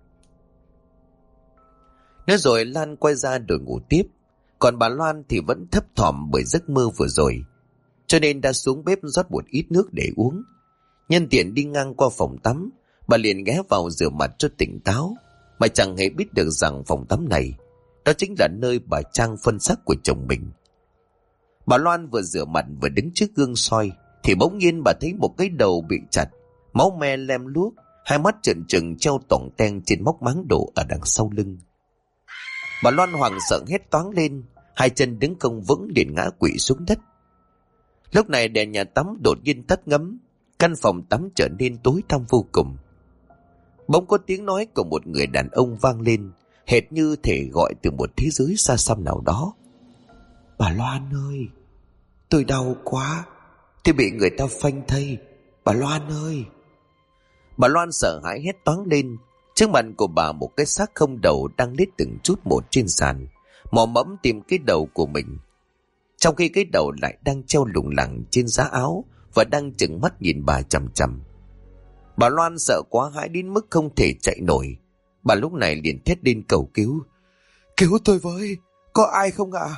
Speaker 1: Nói rồi Lan quay ra đổi ngủ tiếp. Còn bà Loan thì vẫn thấp thỏm bởi giấc mơ vừa rồi, cho nên đã xuống bếp rót một ít nước để uống. Nhân tiện đi ngang qua phòng tắm, bà liền ghé vào rửa mặt cho tỉnh táo, mà chẳng hề biết được rằng phòng tắm này đó chính là nơi bà Trang phân xác của chồng mình. Bà Loan vừa rửa mặt vừa đứng trước gương soi thì bỗng nhiên bà thấy một cái đầu bị chặt, máu me lem luốc, hai mắt trợn trừng treo toỏng ten trên móc máng đổ ở đằng sau lưng. Bà Loan hoảng sợ hét toáng lên, hai chân đứng không vững liền ngã quỵ xuống đất. Lúc này đèn nhà tắm đột nhiên tắt ngấm, căn phòng tắm trở nên tối tăm vô cùng. Bỗng có tiếng nói của một người đàn ông vang lên, hệt như thể gọi từ một thế giới xa xăm nào đó. Bà Loan ơi, tôi đau quá, tôi bị người ta phanh thây. Bà Loan ơi. Bà Loan sợ hãi hét toáng lên. Trước mặt của bà một cái xác không đầu đang lết từng chút một trên sàn, mò mẫm tìm cái đầu của mình, trong khi cái đầu lại đang treo lủng lẳng trên giá áo và đang trừng mắt nhìn bà chằm chằm. Bà Loan sợ quá hãi đến mức không thể chạy nổi. Bà lúc này liền thét lên cầu cứu. Cứu tôi với, có ai không ạ?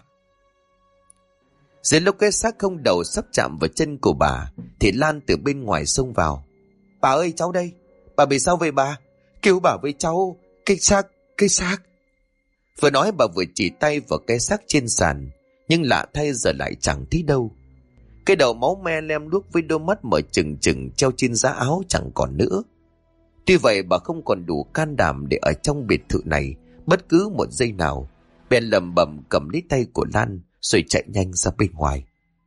Speaker 1: Giữa lúc cái xác không đầu sắp chạm vào chân của bà thì Lan từ bên ngoài xông vào. Bà ơi, cháu đây. Bà bị sao vậy bà? Cứu bà với cháu. Cái xác. Vừa nói bà vừa chỉ tay vào cái xác trên sàn, nhưng lạ thay giờ lại chẳng thấy đâu. Cái đầu máu me lem luốc với đôi mắt mở trừng trừng treo trên giá áo chẳng còn nữa. Tuy vậy bà không còn đủ can đảm để ở trong biệt thự này bất cứ một giây nào, bèn lầm bầm cầm lấy tay của Lan rồi chạy nhanh ra bên ngoài.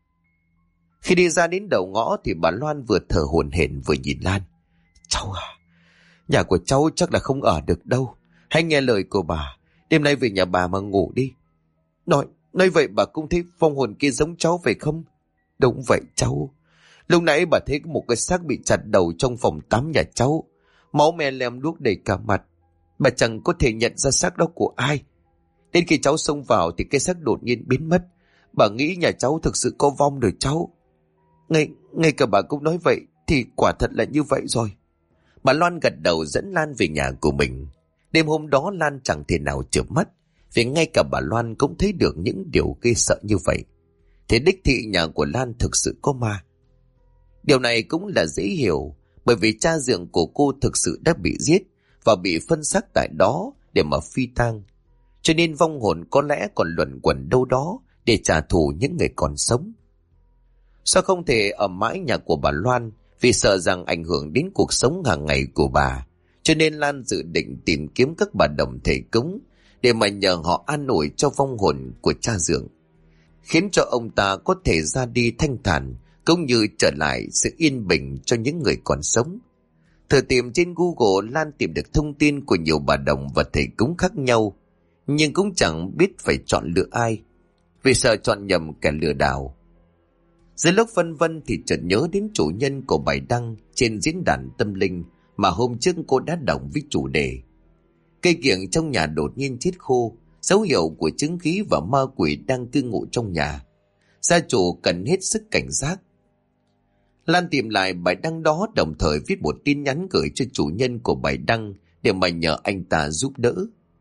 Speaker 1: Khi đi ra đến đầu ngõ thì bà Loan vừa thở hổn hển vừa nhìn Lan. Cháu à, nhà của cháu chắc là không ở được đâu. Hãy nghe lời của bà, đêm nay về nhà bà mà ngủ đi. Nói vậy bà cũng thấy vong hồn kia giống cháu phải không? Đúng vậy cháu. Lúc nãy bà thấy một cái xác bị chặt đầu trong phòng tắm nhà cháu, máu me lem luốc đầy cả mặt. Bà chẳng có thể nhận ra xác đó của ai. Đến khi cháu xông vào thì cái xác đột nhiên biến mất. Bà nghĩ nhà cháu thực sự có vong rồi cháu. Ngay cả bà cũng nói vậy thì quả thật là như vậy rồi. Bà Loan gật đầu dẫn Lan về nhà của mình. Đêm hôm đó Lan chẳng thể nào chợp mắt, vì ngay cả bà Loan cũng thấy được những điều ghê sợ như vậy. Thế đích thị nhà của Lan thực sự có ma. Điều này cũng là dễ hiểu, bởi vì cha dượng của cô thực sự đã bị giết và bị phân xác tại đó để mà phi tang. Cho nên vong hồn có lẽ còn luẩn quẩn đâu đó để trả thù những người còn sống. Sao không thể ở mãi nhà của bà Loan, vì sợ rằng ảnh hưởng đến cuộc sống hàng ngày của bà, cho nên Lan dự định tìm kiếm các bà đồng thầy cúng để mà nhờ họ an ủi cho vong hồn của cha dượng, khiến cho ông ta có thể ra đi thanh thản, cũng như trở lại sự yên bình cho những người còn sống. Thử tìm trên Google, Lan tìm được thông tin của nhiều bà đồng và thầy cúng khác nhau, nhưng cũng chẳng biết phải chọn lựa ai, vì sợ chọn nhầm kẻ lừa đảo. Giữa lúc phân vân thì chợt nhớ đến chủ nhân của bài đăng trên diễn đàn tâm linh mà hôm trước cô đã đọc với chủ đề cây kiểng trong nhà đột nhiên chết khô, dấu hiệu của chứng khí và ma quỷ đang cư ngụ trong nhà. Gia chủ cần hết sức cảnh giác. Lan tìm lại bài đăng đó, đồng thời viết một tin nhắn gửi cho chủ nhân của bài đăng để mà nhờ anh ta giúp đỡ.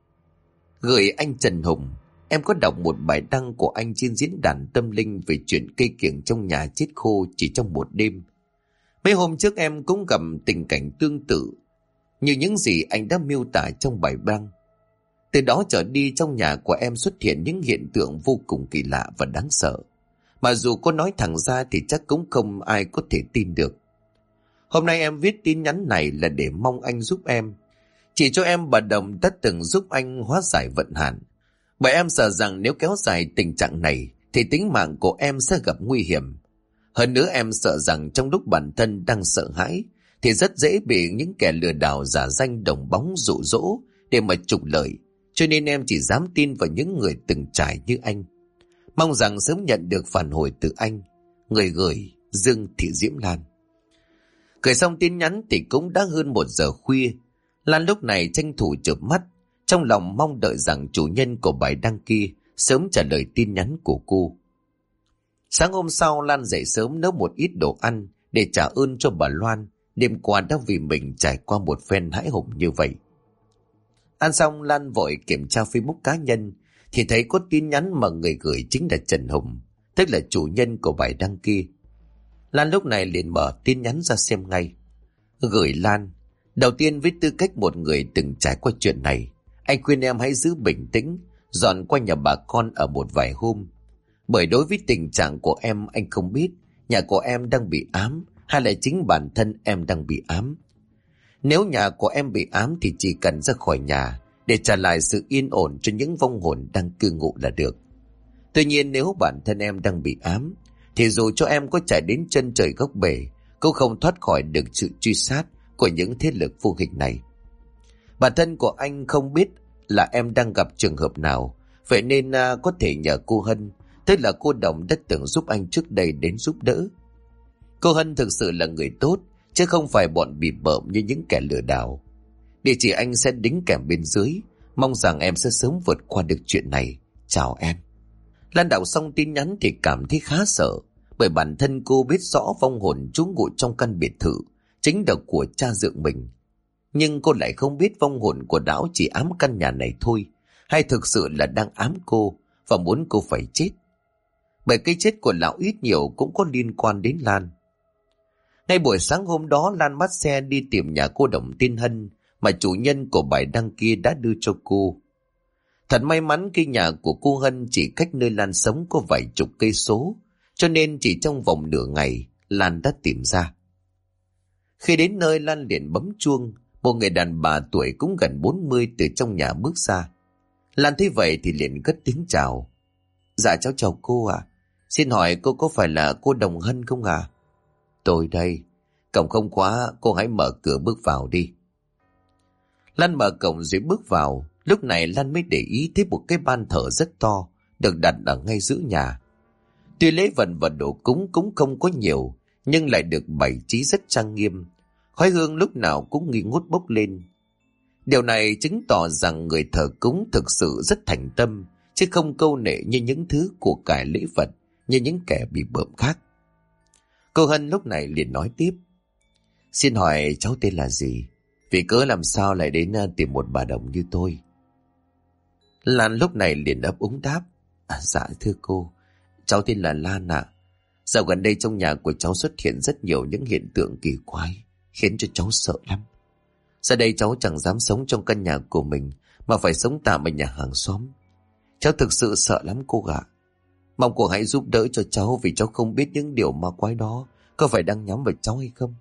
Speaker 1: Gửi anh Trần Hùng, em có đọc một bài đăng của anh trên diễn đàn tâm linh về chuyện cây kiểng trong nhà chết khô chỉ trong một đêm. Mấy hôm trước em cũng gặp tình cảnh tương tự như những gì anh đã miêu tả trong bài đăng. Từ đó trở đi trong nhà của em xuất hiện những hiện tượng vô cùng kỳ lạ và đáng sợ, mà dù có nói thẳng ra thì chắc cũng không ai có thể tin được. Hôm nay em viết tin nhắn này là để mong anh giúp em, chỉ cho em bà đồng đã từng giúp anh hóa giải vận hạn. Bởi em sợ rằng nếu kéo dài tình trạng này thì tính mạng của em sẽ gặp nguy hiểm. Hơn nữa em sợ rằng trong lúc bản thân đang sợ hãi thì rất dễ bị những kẻ lừa đảo giả danh đồng bóng dụ dỗ để mà trục lợi, cho nên em chỉ dám tin vào những người từng trải như anh. Mong rằng sớm nhận được phản hồi từ anh. Người gửi Dương Thị Diễm Lan. Gửi xong tin nhắn thì cũng đã hơn 1 giờ khuya. Lan lúc này tranh thủ chợp mắt, trong lòng mong đợi rằng chủ nhân của bài đăng kia sớm trả lời tin nhắn của cô. Sáng hôm sau, Lan dậy sớm nấu một ít đồ ăn để trả ơn cho bà Loan đêm qua đã vì mình trải qua một phen hãi hùng như vậy. Ăn xong, Lan vội kiểm tra Facebook cá nhân thì thấy có tin nhắn mà người gửi chính là Trần Hùng, tức là chủ nhân của bài đăng kia. Lan lúc này liền mở tin nhắn ra xem ngay. Gửi Lan: đầu tiên, với tư cách một người từng trải qua chuyện này, anh khuyên em hãy giữ bình tĩnh, dọn qua nhà bà con ở một vài hôm. Bởi đối với tình trạng của em, anh không biết nhà của em đang bị ám hay là chính bản thân em đang bị ám. Nếu nhà của em bị ám thì chỉ cần ra khỏi nhà để trả lại sự yên ổn cho những vong hồn đang cư ngụ là được. Tuy nhiên, nếu bản thân em đang bị ám thì dù cho em có chạy đến chân trời góc bể cũng không thoát khỏi được sự truy sát của những thế lực vô hình này. Bản thân của anh không biết là em đang gặp trường hợp nào, vậy nên có thể nhờ cô Hân, tức là cô Đồng đã từng giúp anh trước đây, đến giúp đỡ. Cô Hân thực sự là người tốt, chứ không phải bọn bị bợm như những kẻ lừa đảo. Địa chỉ anh sẽ đính kèm bên dưới. Mong rằng em sẽ sớm vượt qua được chuyện này. Chào em. Lan đọc xong tin nhắn thì cảm thấy khá sợ, bởi bản thân cô biết rõ vong hồn trú ngụ trong căn biệt thự chính là của cha dượng mình. Nhưng cô lại không biết vong hồn của lão chỉ ám căn nhà này thôi, hay thực sự là đang ám cô và muốn cô phải chết. Bởi cái chết của lão ít nhiều cũng có liên quan đến Lan. Ngay buổi sáng hôm đó, Lan bắt xe đi tìm nhà cô Đồng tên Hân mà chủ nhân của bài đăng kia đã đưa cho cô. Thật may mắn khi nhà của cô Hân chỉ cách nơi Lan sống có vài chục cây số, cho nên chỉ trong vòng nửa ngày Lan đã tìm ra. Khi đến nơi, Lan liền bấm chuông. Một người đàn bà tuổi cũng gần 40 từ trong nhà bước ra. Lan thấy vậy thì liền cất tiếng chào. Dạ cháu chào cô ạ. Xin hỏi cô có phải là cô Đồng Hân không ạ? Tôi đây. Cổng không khóa, cô hãy mở cửa bước vào đi. Lan mở cổng rồi bước vào. Lúc này Lan mới để ý thấy một cái ban thờ rất to được đặt ở ngay giữa nhà. Tuy lễ vật và đồ cúng cũng không có nhiều, nhưng lại được bày trí rất trang nghiêm. Khói hương lúc nào cũng nghi ngút bốc lên. Điều này chứng tỏ rằng người thờ cúng thực sự rất thành tâm, chứ không câu nệ như những thứ của cải lễ vật, như những kẻ bị bợm khác. Cô Hân lúc này liền nói tiếp. Xin hỏi cháu tên là gì? Vì cớ làm sao lại đến tìm một bà Đồng như tôi? Lan lúc này liền ấp úng đáp. Dạ thưa cô, cháu tên là Lan ạ. Dạo gần đây trong nhà của cháu xuất hiện rất nhiều những hiện tượng kỳ quái, khiến cho cháu sợ lắm. Giờ đây cháu chẳng dám sống trong căn nhà của mình, mà phải sống tạm ở nhà hàng xóm. Cháu thực sự sợ lắm cô ạ. Mong cô hãy giúp đỡ cho cháu, vì cháu không biết những điều ma quái đó có phải đang nhắm vào cháu hay không.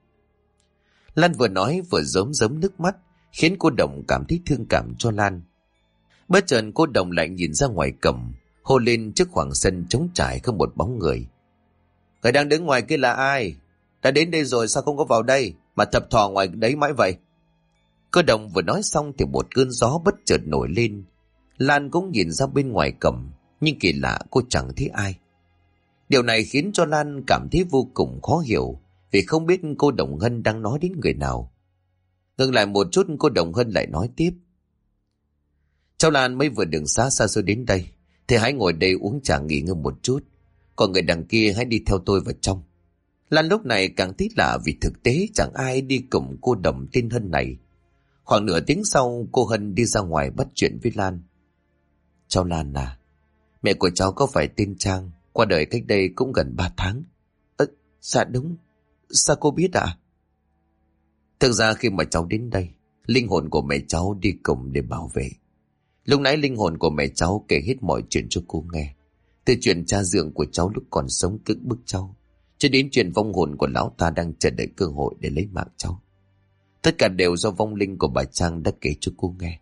Speaker 1: Lan vừa nói vừa rớm rớm nước mắt, khiến cô Đồng cảm thấy thương cảm cho Lan. Bất chợt cô Đồng lại nhìn ra ngoài cổng, hô lên trước khoảng sân trống trải không một bóng người. Người đang đứng ngoài kia là ai? Đã đến đây rồi sao không có vào đây mà thập thò ngoài đấy mãi vậy? Cô Đồng vừa nói xong thì một cơn gió bất chợt nổi lên. Lan cũng nhìn ra bên ngoài cổng, nhưng kỳ lạ cô chẳng thấy ai. Điều này khiến cho Lan cảm thấy vô cùng khó hiểu, vì không biết cô Đồng Hân đang nói đến người nào. Ngừng lại một chút, cô Đồng Hân lại nói tiếp. Cháu Lan mới vừa đường xa xôi đến đây, thì hãy ngồi đây uống trà nghỉ ngơi một chút. Còn người đằng kia hãy đi theo tôi vào trong. Lan lúc này càng thấy lạ, vì thực tế chẳng ai đi cùng cô Đồng tên Hân này. Khoảng nửa tiếng sau, cô Hân đi ra ngoài bắt chuyện với Lan. Cháu Lan à, mẹ của cháu có phải tên Trang, qua đời cách đây cũng gần 3 tháng. Dạ đúng. Sao cô biết ạ? Thực ra khi mà cháu đến đây, linh hồn của mẹ cháu đi cùng để bảo vệ. Lúc nãy linh hồn của mẹ cháu kể hết mọi chuyện cho cô nghe. Từ chuyện cha dượng của cháu lúc còn sống cưỡng bức cháu, cho đến chuyện vong hồn của lão ta đang chờ đợi cơ hội để lấy mạng cháu. Tất cả đều do vong linh của bà Trang đã kể cho cô nghe.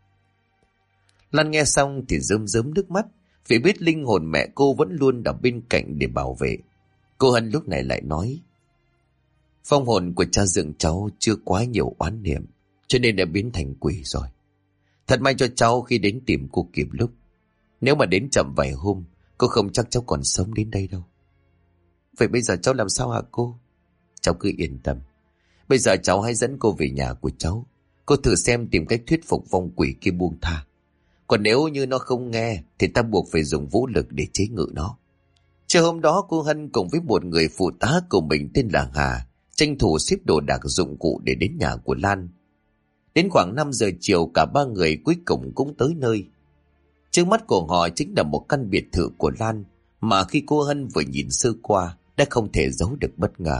Speaker 1: Lan nghe xong thì rơm rớm nước mắt, vì biết linh hồn mẹ cô vẫn luôn ở bên cạnh để bảo vệ. Cô Hân lúc này lại nói. Vong hồn của cha dượng cháu chưa quá nhiều oán niệm, cho nên đã biến thành quỷ rồi. Thật may cho cháu khi đến tìm cô kịp lúc. Nếu mà đến chậm vài hôm, cô không chắc cháu còn sống đến đây đâu. Vậy bây giờ cháu làm sao hả cô? Cháu cứ yên tâm. Bây giờ cháu hãy dẫn cô về nhà của cháu. Cô thử xem tìm cách thuyết phục vong quỷ kia buông tha. Còn nếu như nó không nghe thì ta buộc phải dùng vũ lực để chế ngự nó. Chiều hôm đó cô Hân cùng với một người phụ tá của mình tên là Hà tranh thủ xếp đồ đạc dụng cụ để đến nhà của Lan. Đến khoảng 5 giờ chiều cả ba người cuối cùng cũng tới nơi. Trước mắt của họ chính là một căn biệt thự của Lan mà khi cô Hân vừa nhìn sơ qua đã không thể giấu được bất ngờ.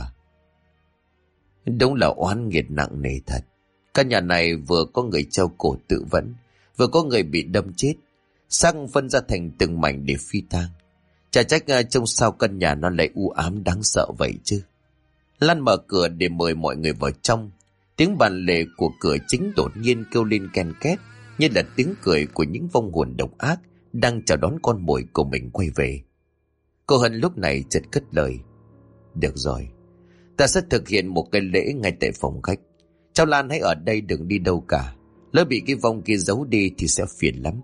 Speaker 1: Đúng là oán nghiệt nặng nề thật. Căn nhà này vừa có người treo cổ tự vẫn, vừa có người bị đâm chết, xác phân ra thành từng mảnh để phi tang. Chả trách trông sao căn nhà nó lại u ám đáng sợ vậy chứ. Lan mở cửa để mời mọi người vào trong. Tiếng bàn lề của cửa chính đột nhiên kêu lên ken két, như là tiếng cười của những vong hồn độc ác đang chào đón con mồi của mình quay về. Cô Hân lúc này chợt cất lời. Được rồi, ta sẽ thực hiện một cái lễ ngay tại phòng khách. Cháu Lan hãy ở đây đừng đi đâu cả. Lỡ bị cái vong kia giấu đi thì sẽ phiền lắm.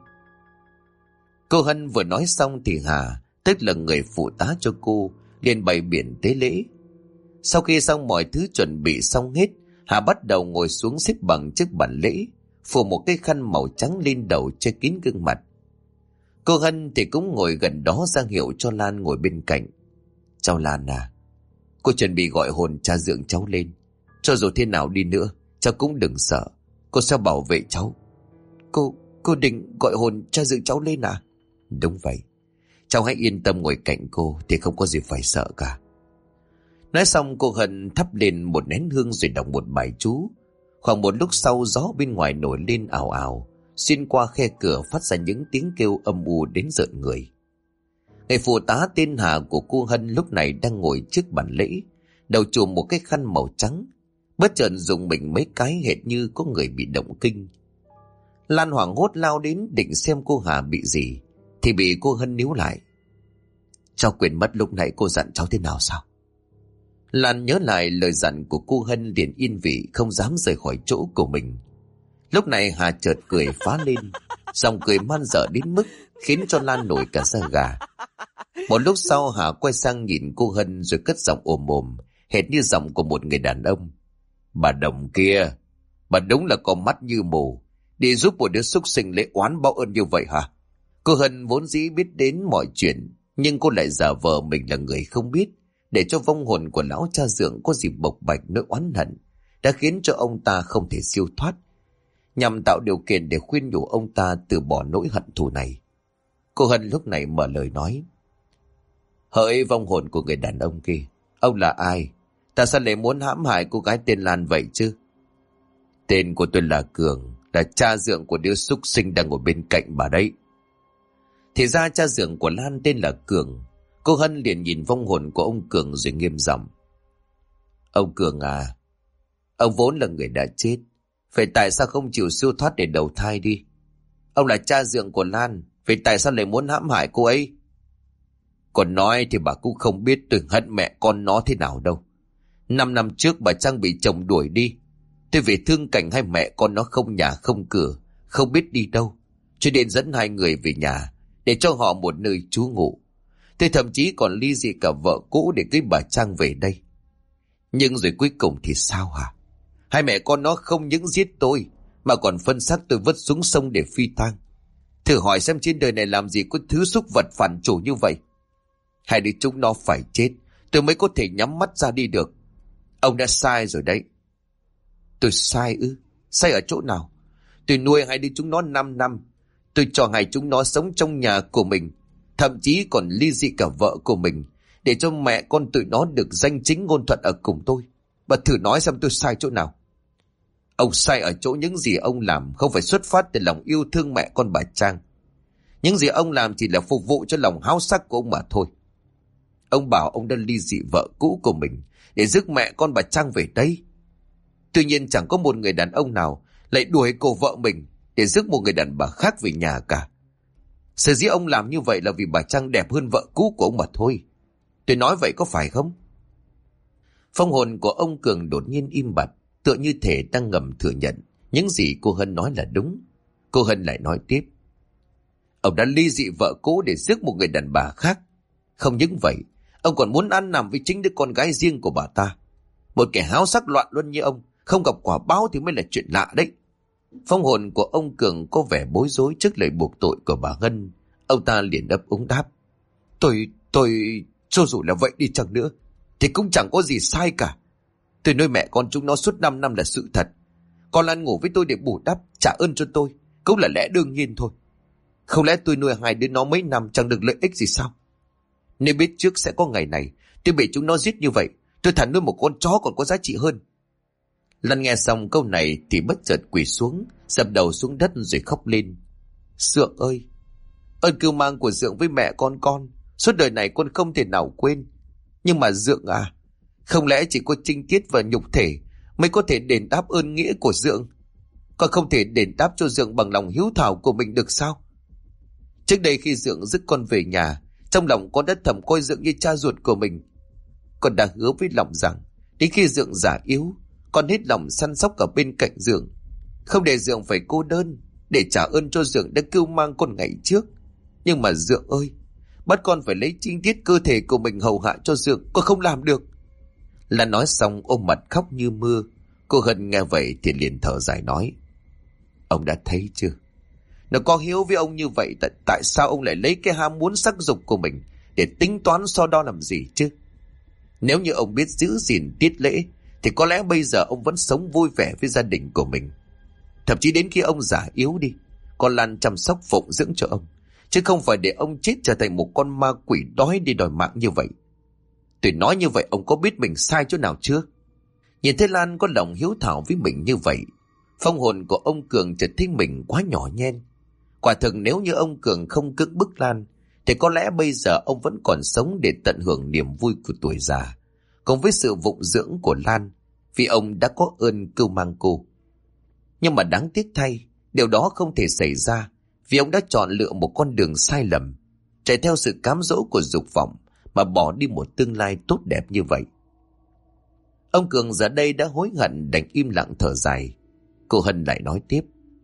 Speaker 1: Cô Hân vừa nói xong thì Hà, tức là người phụ tá cho cô, liền bày biện tế lễ. Sau khi xong mọi thứ chuẩn bị xong hết, Hà bắt đầu ngồi xuống xếp bằng trước bàn lễ, phủ một cái khăn màu trắng lên đầu che kín gương mặt. Cô Hân thì cũng ngồi gần đó ra hiệu cho Lan ngồi bên cạnh. Cháu Lan à, cô chuẩn bị gọi hồn cha dượng cháu lên. Cho dù thế nào đi nữa, cháu cũng đừng sợ. Cô sẽ bảo vệ cháu. Cô định gọi hồn cha dượng cháu lên à? Đúng vậy. Cháu hãy yên tâm ngồi cạnh cô thì không có gì phải sợ cả. Nói xong cô Hân thắp lên một nén hương rồi đọc một bài chú. Khoảng một lúc sau gió bên ngoài nổi lên ào ào, xuyên qua khe cửa phát ra những tiếng kêu âm u đến rợn người. Người phụ tá tên Hà của cô Hân lúc này đang ngồi trước bàn lễ, đầu trùm một cái khăn màu trắng, bất chợt dùng mình mấy cái hệt như có người bị động kinh. Lan hoảng hốt lao đến định xem cô Hà bị gì thì bị cô Hân níu lại. Cháu quên mất lúc nãy cô dặn cháu thế nào sao? Lan nhớ lại lời dặn của cô Hân liền yên vị không dám rời khỏi chỗ của mình. Lúc này Hà chợt cười phá lên, dòng cười man dở đến mức khiến cho Lan nổi cả da gà. Một lúc sau Hà quay sang nhìn cô Hân rồi cất giọng ồm ồm, hệt như giọng của một người đàn ông. Bà Đồng kia, bà đúng là có mắt như mù, đi giúp một đứa súc sinh lễ oán báo ơn như vậy hả? Cô Hân vốn dĩ biết đến mọi chuyện, nhưng cô lại giả vờ mình là người không biết, để cho vong hồn của lão cha dượng có dịp bộc bạch nỗi oán hận, đã khiến cho ông ta không thể siêu thoát, nhằm tạo điều kiện để khuyên nhủ ông ta từ bỏ nỗi hận thù này. Cô Hân lúc này mở lời nói. Hỡi vong hồn của người đàn ông kia, ông là ai? Ta sao lại muốn hãm hại cô gái tên Lan vậy chứ? Tên của tôi là Cường, là cha dượng của đứa súc sinh đang ngồi bên cạnh bà đấy. Thì ra cha dượng của Lan tên là Cường. Cô Hân liền nhìn vong hồn của ông Cường rồi nghiêm giọng. Ông Cường à, ông vốn là người đã chết, vậy tại sao không chịu siêu thoát để đầu thai đi? Ông là cha dượng của Lan, vậy tại sao lại muốn hãm hại cô ấy? Còn nói thì bà cũng không biết tôi hận mẹ con nó thế nào đâu. 5 năm trước bà Trang bị chồng đuổi đi. Tôi vì thương cảnh hai mẹ con nó không nhà không cửa, không biết đi đâu, cho nên dẫn hai người về nhà để cho họ một nơi trú ngụ. Tôi thậm chí còn ly dị cả vợ cũ để cưới bà Trang về đây. Nhưng rồi cuối cùng thì sao hả? Hai mẹ con nó không những giết tôi mà còn phân xác tôi vứt xuống sông để phi tang. Thử hỏi xem trên đời này làm gì có thứ súc vật phản chủ như vậy. Hai đứa chúng nó phải chết tôi mới có thể nhắm mắt ra đi được. Ông đã sai rồi đấy. Tôi sai ư? Sai ở chỗ nào? Tôi nuôi hai đứa chúng nó 5 năm. Tôi cho hai chúng nó sống trong nhà của mình, thậm chí còn ly dị cả vợ của mình, để cho mẹ con tụi nó được danh chính ngôn thuận ở cùng tôi. Bà thử nói xem tôi sai chỗ nào. Ông sai ở chỗ những gì ông làm không phải xuất phát từ lòng yêu thương mẹ con bà Trang. Những gì ông làm chỉ là phục vụ cho lòng háo sắc của ông mà thôi. Ông bảo ông đã ly dị vợ cũ của mình để rước mẹ con bà Trang về đây. Tuy nhiên chẳng có một người đàn ông nào lại đuổi cô vợ mình để rước một người đàn bà khác về nhà cả. Sở dĩ ông làm như vậy là vì bà Trang đẹp hơn vợ cũ của ông mà thôi. Tôi nói vậy có phải không? Phong hồn của ông Cường đột nhiên im bặt, tựa như thể đang ngầm thừa nhận những gì cô Hân nói là đúng. Cô Hân lại nói tiếp. Ông đã ly dị vợ cũ để rước một người đàn bà khác. Không những vậy, ông còn muốn ăn nằm với chính đứa con gái riêng của bà ta. Một kẻ háo sắc loạn luân như ông, không gặp quả báo thì mới là chuyện lạ đấy. Phong hồn của ông Cường có vẻ bối rối trước lời buộc tội của bà Ngân. Ông ta liền ấp úng đáp: Tôi, cho dù là vậy đi chăng nữa, thì cũng chẳng có gì sai cả. Tôi nuôi mẹ con chúng nó suốt 5 năm là sự thật. Còn Lan ngủ với tôi để bù đắp, trả ơn cho tôi, cũng là lẽ đương nhiên thôi. Không lẽ tôi nuôi hai đứa nó mấy năm chẳng được lợi ích gì sao? Nếu biết trước sẽ có ngày này, tôi bị chúng nó giết như vậy, tôi thà nuôi một con chó còn có giá trị hơn. Lan nghe xong câu này thì bất chợt quỳ xuống, dập đầu xuống đất rồi khóc lên. Dượng ơi, ơn cưu mang của Dượng với mẹ con, suốt đời này con không thể nào quên. Nhưng mà Dượng à, không lẽ chỉ có trinh tiết và nhục thể mới có thể đền đáp ơn nghĩa của Dượng? Con không thể đền đáp cho Dượng bằng lòng hiếu thảo của mình được sao? Trước đây khi Dượng dứt con về nhà, trong lòng con đã thầm coi Dượng như cha ruột của mình. Con đã hứa với lòng rằng đến khi Dượng già yếu, con hết lòng săn sóc ở bên cạnh Dượng, không để Dượng phải cô đơn, để trả ơn cho Dượng đã cưu mang con ngày trước. Nhưng mà Dượng ơi, bắt con phải lấy chính tiết cơ thể của mình hầu hạ cho Dượng, con không làm được. Là nói xong ôm mặt khóc như mưa. Cô Hân nghe vậy thì liền thở dài nói: Ông đã thấy chưa, nó có hiếu với ông như vậy, tại sao ông lại lấy cái ham muốn sắc dục của mình để tính toán so đo làm gì chứ? Nếu như ông biết giữ gìn tiết lễ thì có lẽ bây giờ ông vẫn sống vui vẻ với gia đình của mình. Thậm chí đến khi ông già yếu đi, con Lan chăm sóc phụng dưỡng cho ông, chứ không phải để ông chết trở thành một con ma quỷ đói đi đòi mạng như vậy. Tôi nói như vậy ông có biết mình sai chỗ nào chưa? Nhìn thấy Lan có lòng hiếu thảo với mình như vậy, phong hồn của ông Cường chợt thấy mình quá nhỏ nhen. Quả thực nếu như ông Cường không cưỡng bức Lan thì có lẽ bây giờ ông vẫn còn sống để tận hưởng niềm vui của tuổi già, cùng với sự phụng dưỡng của Lan, vì ông đã có ơn cưu mang cô. Nhưng mà đáng tiếc thay, điều đó không thể xảy ra, vì ông đã chọn lựa một con đường sai lầm, chạy theo sự cám dỗ của dục vọng mà bỏ đi một tương lai tốt đẹp như vậy. Ông Cường giờ đây đã hối hận, đành im lặng thở dài. Cô Hân lại nói tiếp: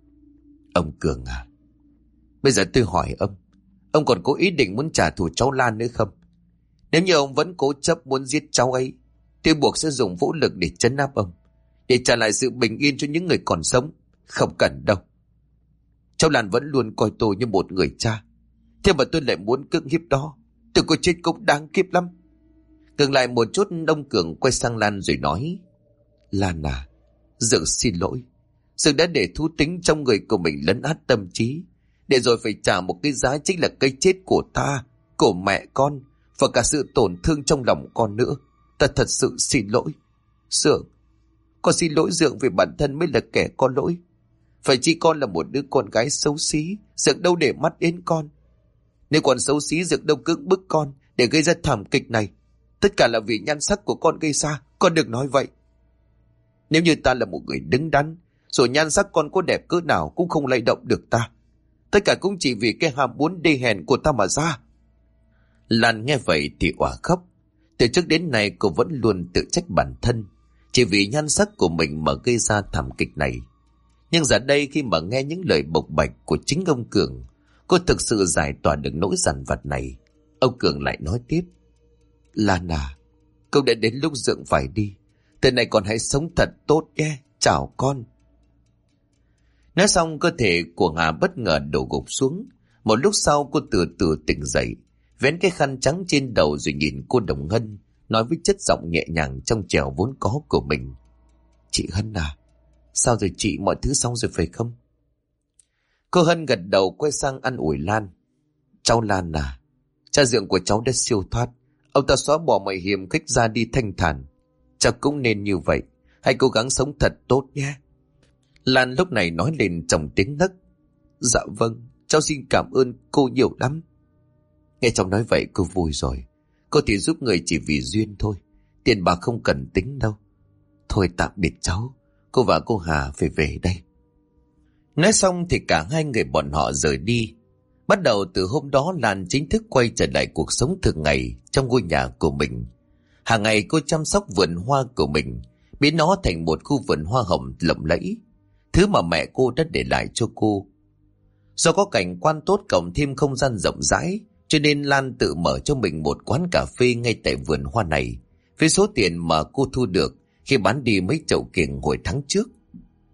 Speaker 1: Ông Cường à, bây giờ tôi hỏi ông còn có ý định muốn trả thù cháu Lan nữa không? Nếu như ông vẫn cố chấp muốn giết cháu ấy, tôi buộc sẽ dùng vũ lực để trấn áp ông, để trả lại sự bình yên cho những người còn sống. Không cần đâu. Cháu Lan vẫn luôn coi tôi như một người cha, thế mà tôi lại muốn cưỡng hiếp đó, tôi có chết cũng đáng kiếp lắm. Ngừng lại một chút, ông Cường quay sang Lan rồi nói: Lan à, Dượng xin lỗi. Dượng đã để thú tính trong người của mình lấn át tâm trí, để rồi phải trả một cái giá, chính là cái chết của ta, của mẹ con, và cả sự tổn thương trong lòng con nữa. Ta thật sự xin lỗi Dượng. Con xin lỗi Dượng vì bản thân mới là kẻ có lỗi. Phải chi con là một đứa con gái xấu xí, Dượng đâu để mắt đến con. Nếu con xấu xí, Dượng đâu cưỡng bức con để gây ra thảm kịch này. Tất cả là vì nhan sắc của con gây ra, con đừng nói vậy. Nếu như ta là một người đứng đắn, rồi nhan sắc con có đẹp cỡ nào cũng không lay động được ta. Tất cả cũng chỉ vì cái ham muốn đê hèn của ta mà ra. Lan nghe vậy thì òa khóc. Từ trước đến nay cô vẫn luôn tự trách bản thân, chỉ vì nhan sắc của mình mà gây ra thảm kịch này. Nhưng giờ đây khi mà nghe những lời bộc bạch của chính ông Cường, cô thực sự giải tỏa được nỗi dằn vặt này. Ông Cường lại nói tiếp: Lan à, cậu đã đến lúc Dượng phải đi. Từ này còn hãy sống thật tốt nhé. Chào con. Nói xong cơ thể của Hà bất ngờ đổ gục xuống. Một lúc sau cô từ từ tỉnh dậy, vén cái khăn trắng trên đầu rồi nhìn cô Đồng Hân, nói với chất giọng nhẹ nhàng trong trẻo vốn có của mình: Chị Hân à, sao rồi chị, mọi thứ xong rồi phải không? Cô Hân gật đầu quay sang an ủi Lan: Cháu Lan à, cha Dượng của cháu đã siêu thoát. Ông ta xóa bỏ mọi hiểm khích ra đi thanh thản. Cháu cũng nên như vậy. Hãy cố gắng sống thật tốt nhé. Lan lúc này nói lên trong tiếng nấc: Dạ vâng, cháu xin cảm ơn cô nhiều lắm. Nghe cháu nói vậy cô vui rồi. Cô thì giúp người chỉ vì duyên thôi, tiền bạc không cần tính đâu. Thôi tạm biệt cháu, cô và cô Hà phải về đây. Nói xong thì cả hai người bọn họ rời đi. Bắt đầu từ hôm đó, Lan chính thức quay trở lại cuộc sống thường ngày trong ngôi nhà của mình. Hàng ngày cô chăm sóc vườn hoa của mình, biến nó thành một khu vườn hoa hồng lộng lẫy, thứ mà mẹ cô đã để lại cho cô. Do có cảnh quan tốt cộng thêm không gian rộng rãi, cho nên Lan tự mở cho mình một quán cà phê ngay tại vườn hoa này, với số tiền mà cô thu được khi bán đi mấy chậu kiểng hồi tháng trước.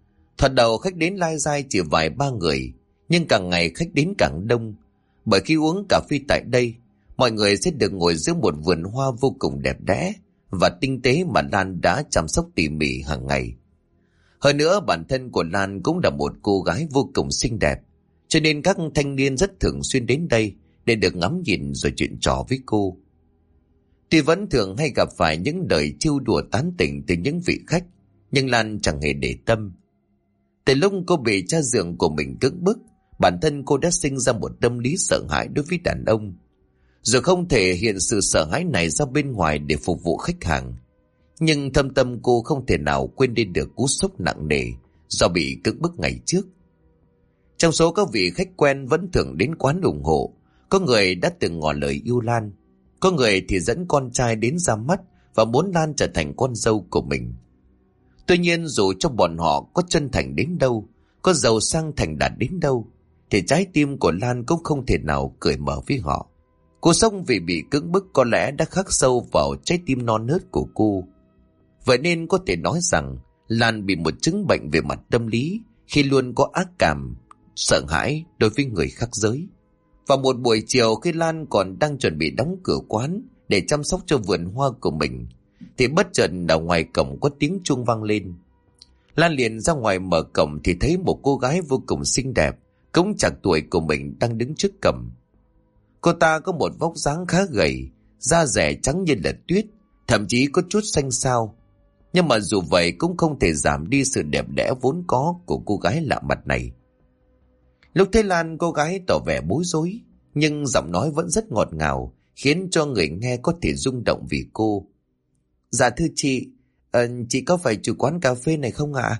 Speaker 1: Thoạt đầu khách đến lai dai chỉ vài ba người, nhưng càng ngày khách đến càng đông. Bởi khi uống cà phê tại đây, mọi người sẽ được ngồi giữa một vườn hoa vô cùng đẹp đẽ và tinh tế mà Lan đã chăm sóc tỉ mỉ hàng ngày. Hơn nữa, bản thân của Lan cũng là một cô gái vô cùng xinh đẹp, cho nên các thanh niên rất thường xuyên đến đây để được ngắm nhìn rồi chuyện trò với cô. Tuy vẫn thường hay gặp phải những lời trêu đùa tán tỉnh từ những vị khách, nhưng Lan chẳng hề để tâm. Từ lúc cô bị cha dượng của mình cưỡng bức, bản thân cô đã sinh ra một tâm lý sợ hãi đối với đàn ông. Dù không thể hiện sự sợ hãi này ra bên ngoài để phục vụ khách hàng, nhưng thâm tâm cô không thể nào quên đi được cú sốc nặng nề do bị cưỡng bức ngày trước. Trong số các vị khách quen vẫn thường đến quán ủng hộ, có người đã từng ngỏ lời yêu Lan, có người thì dẫn con trai đến ra mắt và muốn Lan trở thành con dâu của mình. Tuy nhiên, dù cho bọn họ có chân thành đến đâu, có giàu sang thành đạt đến đâu, thì trái tim của Lan cũng không thể nào cởi mở với họ. Cú sốc vì bị cưỡng bức có lẽ đã khắc sâu vào trái tim non nớt của cô. Vậy nên có thể nói rằng Lan bị một chứng bệnh về mặt tâm lý khi luôn có ác cảm, sợ hãi đối với người khác giới. Vào một buổi chiều khi Lan còn đang chuẩn bị đóng cửa quán để chăm sóc cho vườn hoa của mình, thì bất chợt ở ngoài cổng có tiếng chuông vang lên. Lan liền ra ngoài mở cổng thì thấy một cô gái vô cùng xinh đẹp, cũng chạc tuổi của mình đang đứng trước cổng. Cô ta có một vóc dáng khá gầy, da dẻ trắng như là tuyết, thậm chí có chút xanh xao. Nhưng mà dù vậy cũng không thể giảm đi sự đẹp đẽ vốn có của cô gái lạ mặt này. Lúc thấy Lan, cô gái tỏ vẻ bối rối, nhưng giọng nói vẫn rất ngọt ngào, khiến cho người nghe có thể rung động vì cô. Dạ thưa chị có phải chủ quán cà phê này không ạ?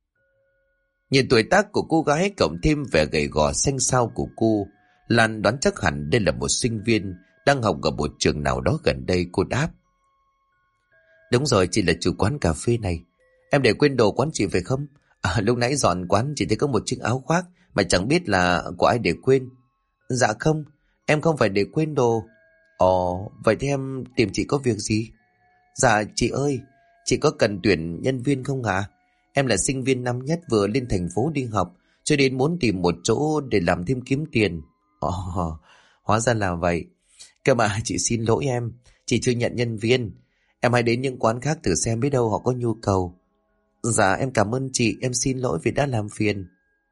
Speaker 1: Nhìn tuổi tác của cô gái cộng thêm vẻ gầy gò xanh xao của cô, Lan đoán chắc hẳn đây là một sinh viên đang học ở một trường nào đó gần đây. Cô đáp: Đúng rồi, chị là chủ quán cà phê này. Em để quên đồ quán chị phải không? Lúc nãy dọn quán chỉ thấy có một chiếc áo khoác mà chẳng biết là của ai để quên. Dạ không, em không phải để quên đồ. Ồ, vậy thì em tìm chị có việc gì? Dạ chị ơi, chị có cần tuyển nhân viên không ạ? Em là sinh viên năm nhất vừa lên thành phố đi học, cho nên muốn tìm một chỗ để làm thêm kiếm tiền. Ồ, hóa ra là vậy. Cơ mà chị xin lỗi em, chị chưa nhận nhân viên. Em hãy đến những quán khác thử xem biết đâu họ có nhu cầu. Dạ em cảm ơn chị, em xin lỗi vì đã làm phiền.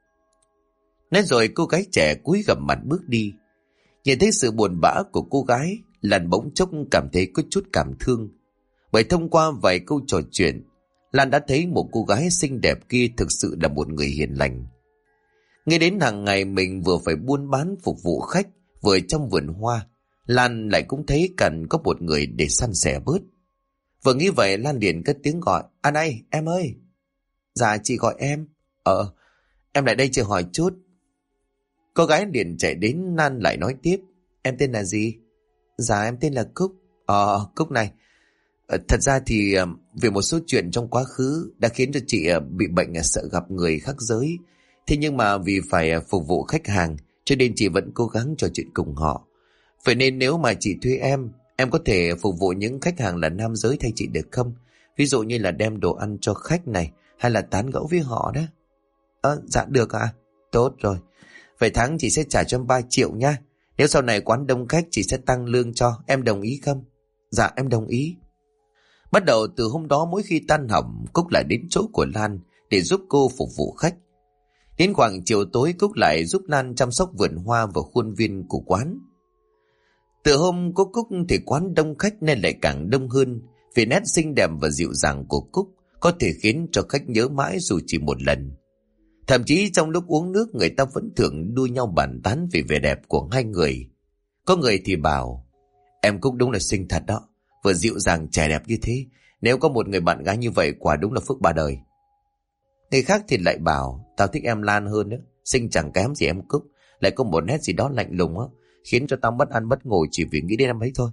Speaker 1: Nói rồi cô gái trẻ cúi gằm mặt bước đi. Nhìn thấy sự buồn bã của cô gái, Lan bỗng chốc cảm thấy có chút cảm thương. Bởi thông qua vài câu trò chuyện, Lan đã thấy một cô gái xinh đẹp kia thực sự là một người hiền lành. Nghe đến hàng ngày mình vừa phải buôn bán phục vụ khách, vừa trong vườn hoa, Lan lại cũng thấy cần có một người để san sẻ bớt. Vừa nghĩ vậy, Lan liền cất tiếng gọi: À này, em ơi. Dạ chị gọi em. Em lại đây chờ hỏi chút. Cô gái liền chạy đến. Lan lại nói tiếp: Em tên là gì? Dạ em tên là Cúc. Cúc này, thật ra thì vì một số chuyện trong quá khứ đã khiến cho chị bị bệnh sợ gặp người khác giới. Thế nhưng mà vì phải phục vụ khách hàng cho nên chị vẫn cố gắng trò chuyện cùng họ. Vậy nên nếu mà chị thuê em có thể phục vụ những khách hàng là nam giới thay chị được không? Ví dụ như là đem đồ ăn cho khách này, hay là tán gẫu với họ đó. Dạ được ạ. Tốt rồi. Vậy tháng chị sẽ trả cho em 3 triệu nha. Nếu sau này quán đông khách chị sẽ tăng lương cho. Em đồng ý không? Dạ em đồng ý. Bắt đầu từ hôm đó, mỗi khi tan học, Cúc lại đến chỗ của Lan để giúp cô phục vụ khách. Đến khoảng chiều tối, Cúc lại giúp Lan chăm sóc vườn hoa và khuôn viên của quán. Từ hôm có Cúc thì quán đông khách nên lại càng đông hơn, vì nét xinh đẹp và dịu dàng của Cúc có thể khiến cho khách nhớ mãi dù chỉ một lần. Thậm chí trong lúc uống nước, người ta vẫn thường đua nhau bàn tán về vẻ đẹp của hai người. Có người thì bảo: Em Cúc đúng là xinh thật đó, vừa dịu dàng trẻ đẹp như thế, nếu có một người bạn gái như vậy quả đúng là phước ba đời. Người khác thì lại bảo: Tao thích em Lan hơn đó, xinh chẳng kém gì em Cúc, lại có một nét gì đó lạnh lùng á, khiến cho tao mất ăn mất ngủ chỉ vì nghĩ đến em ấy thôi.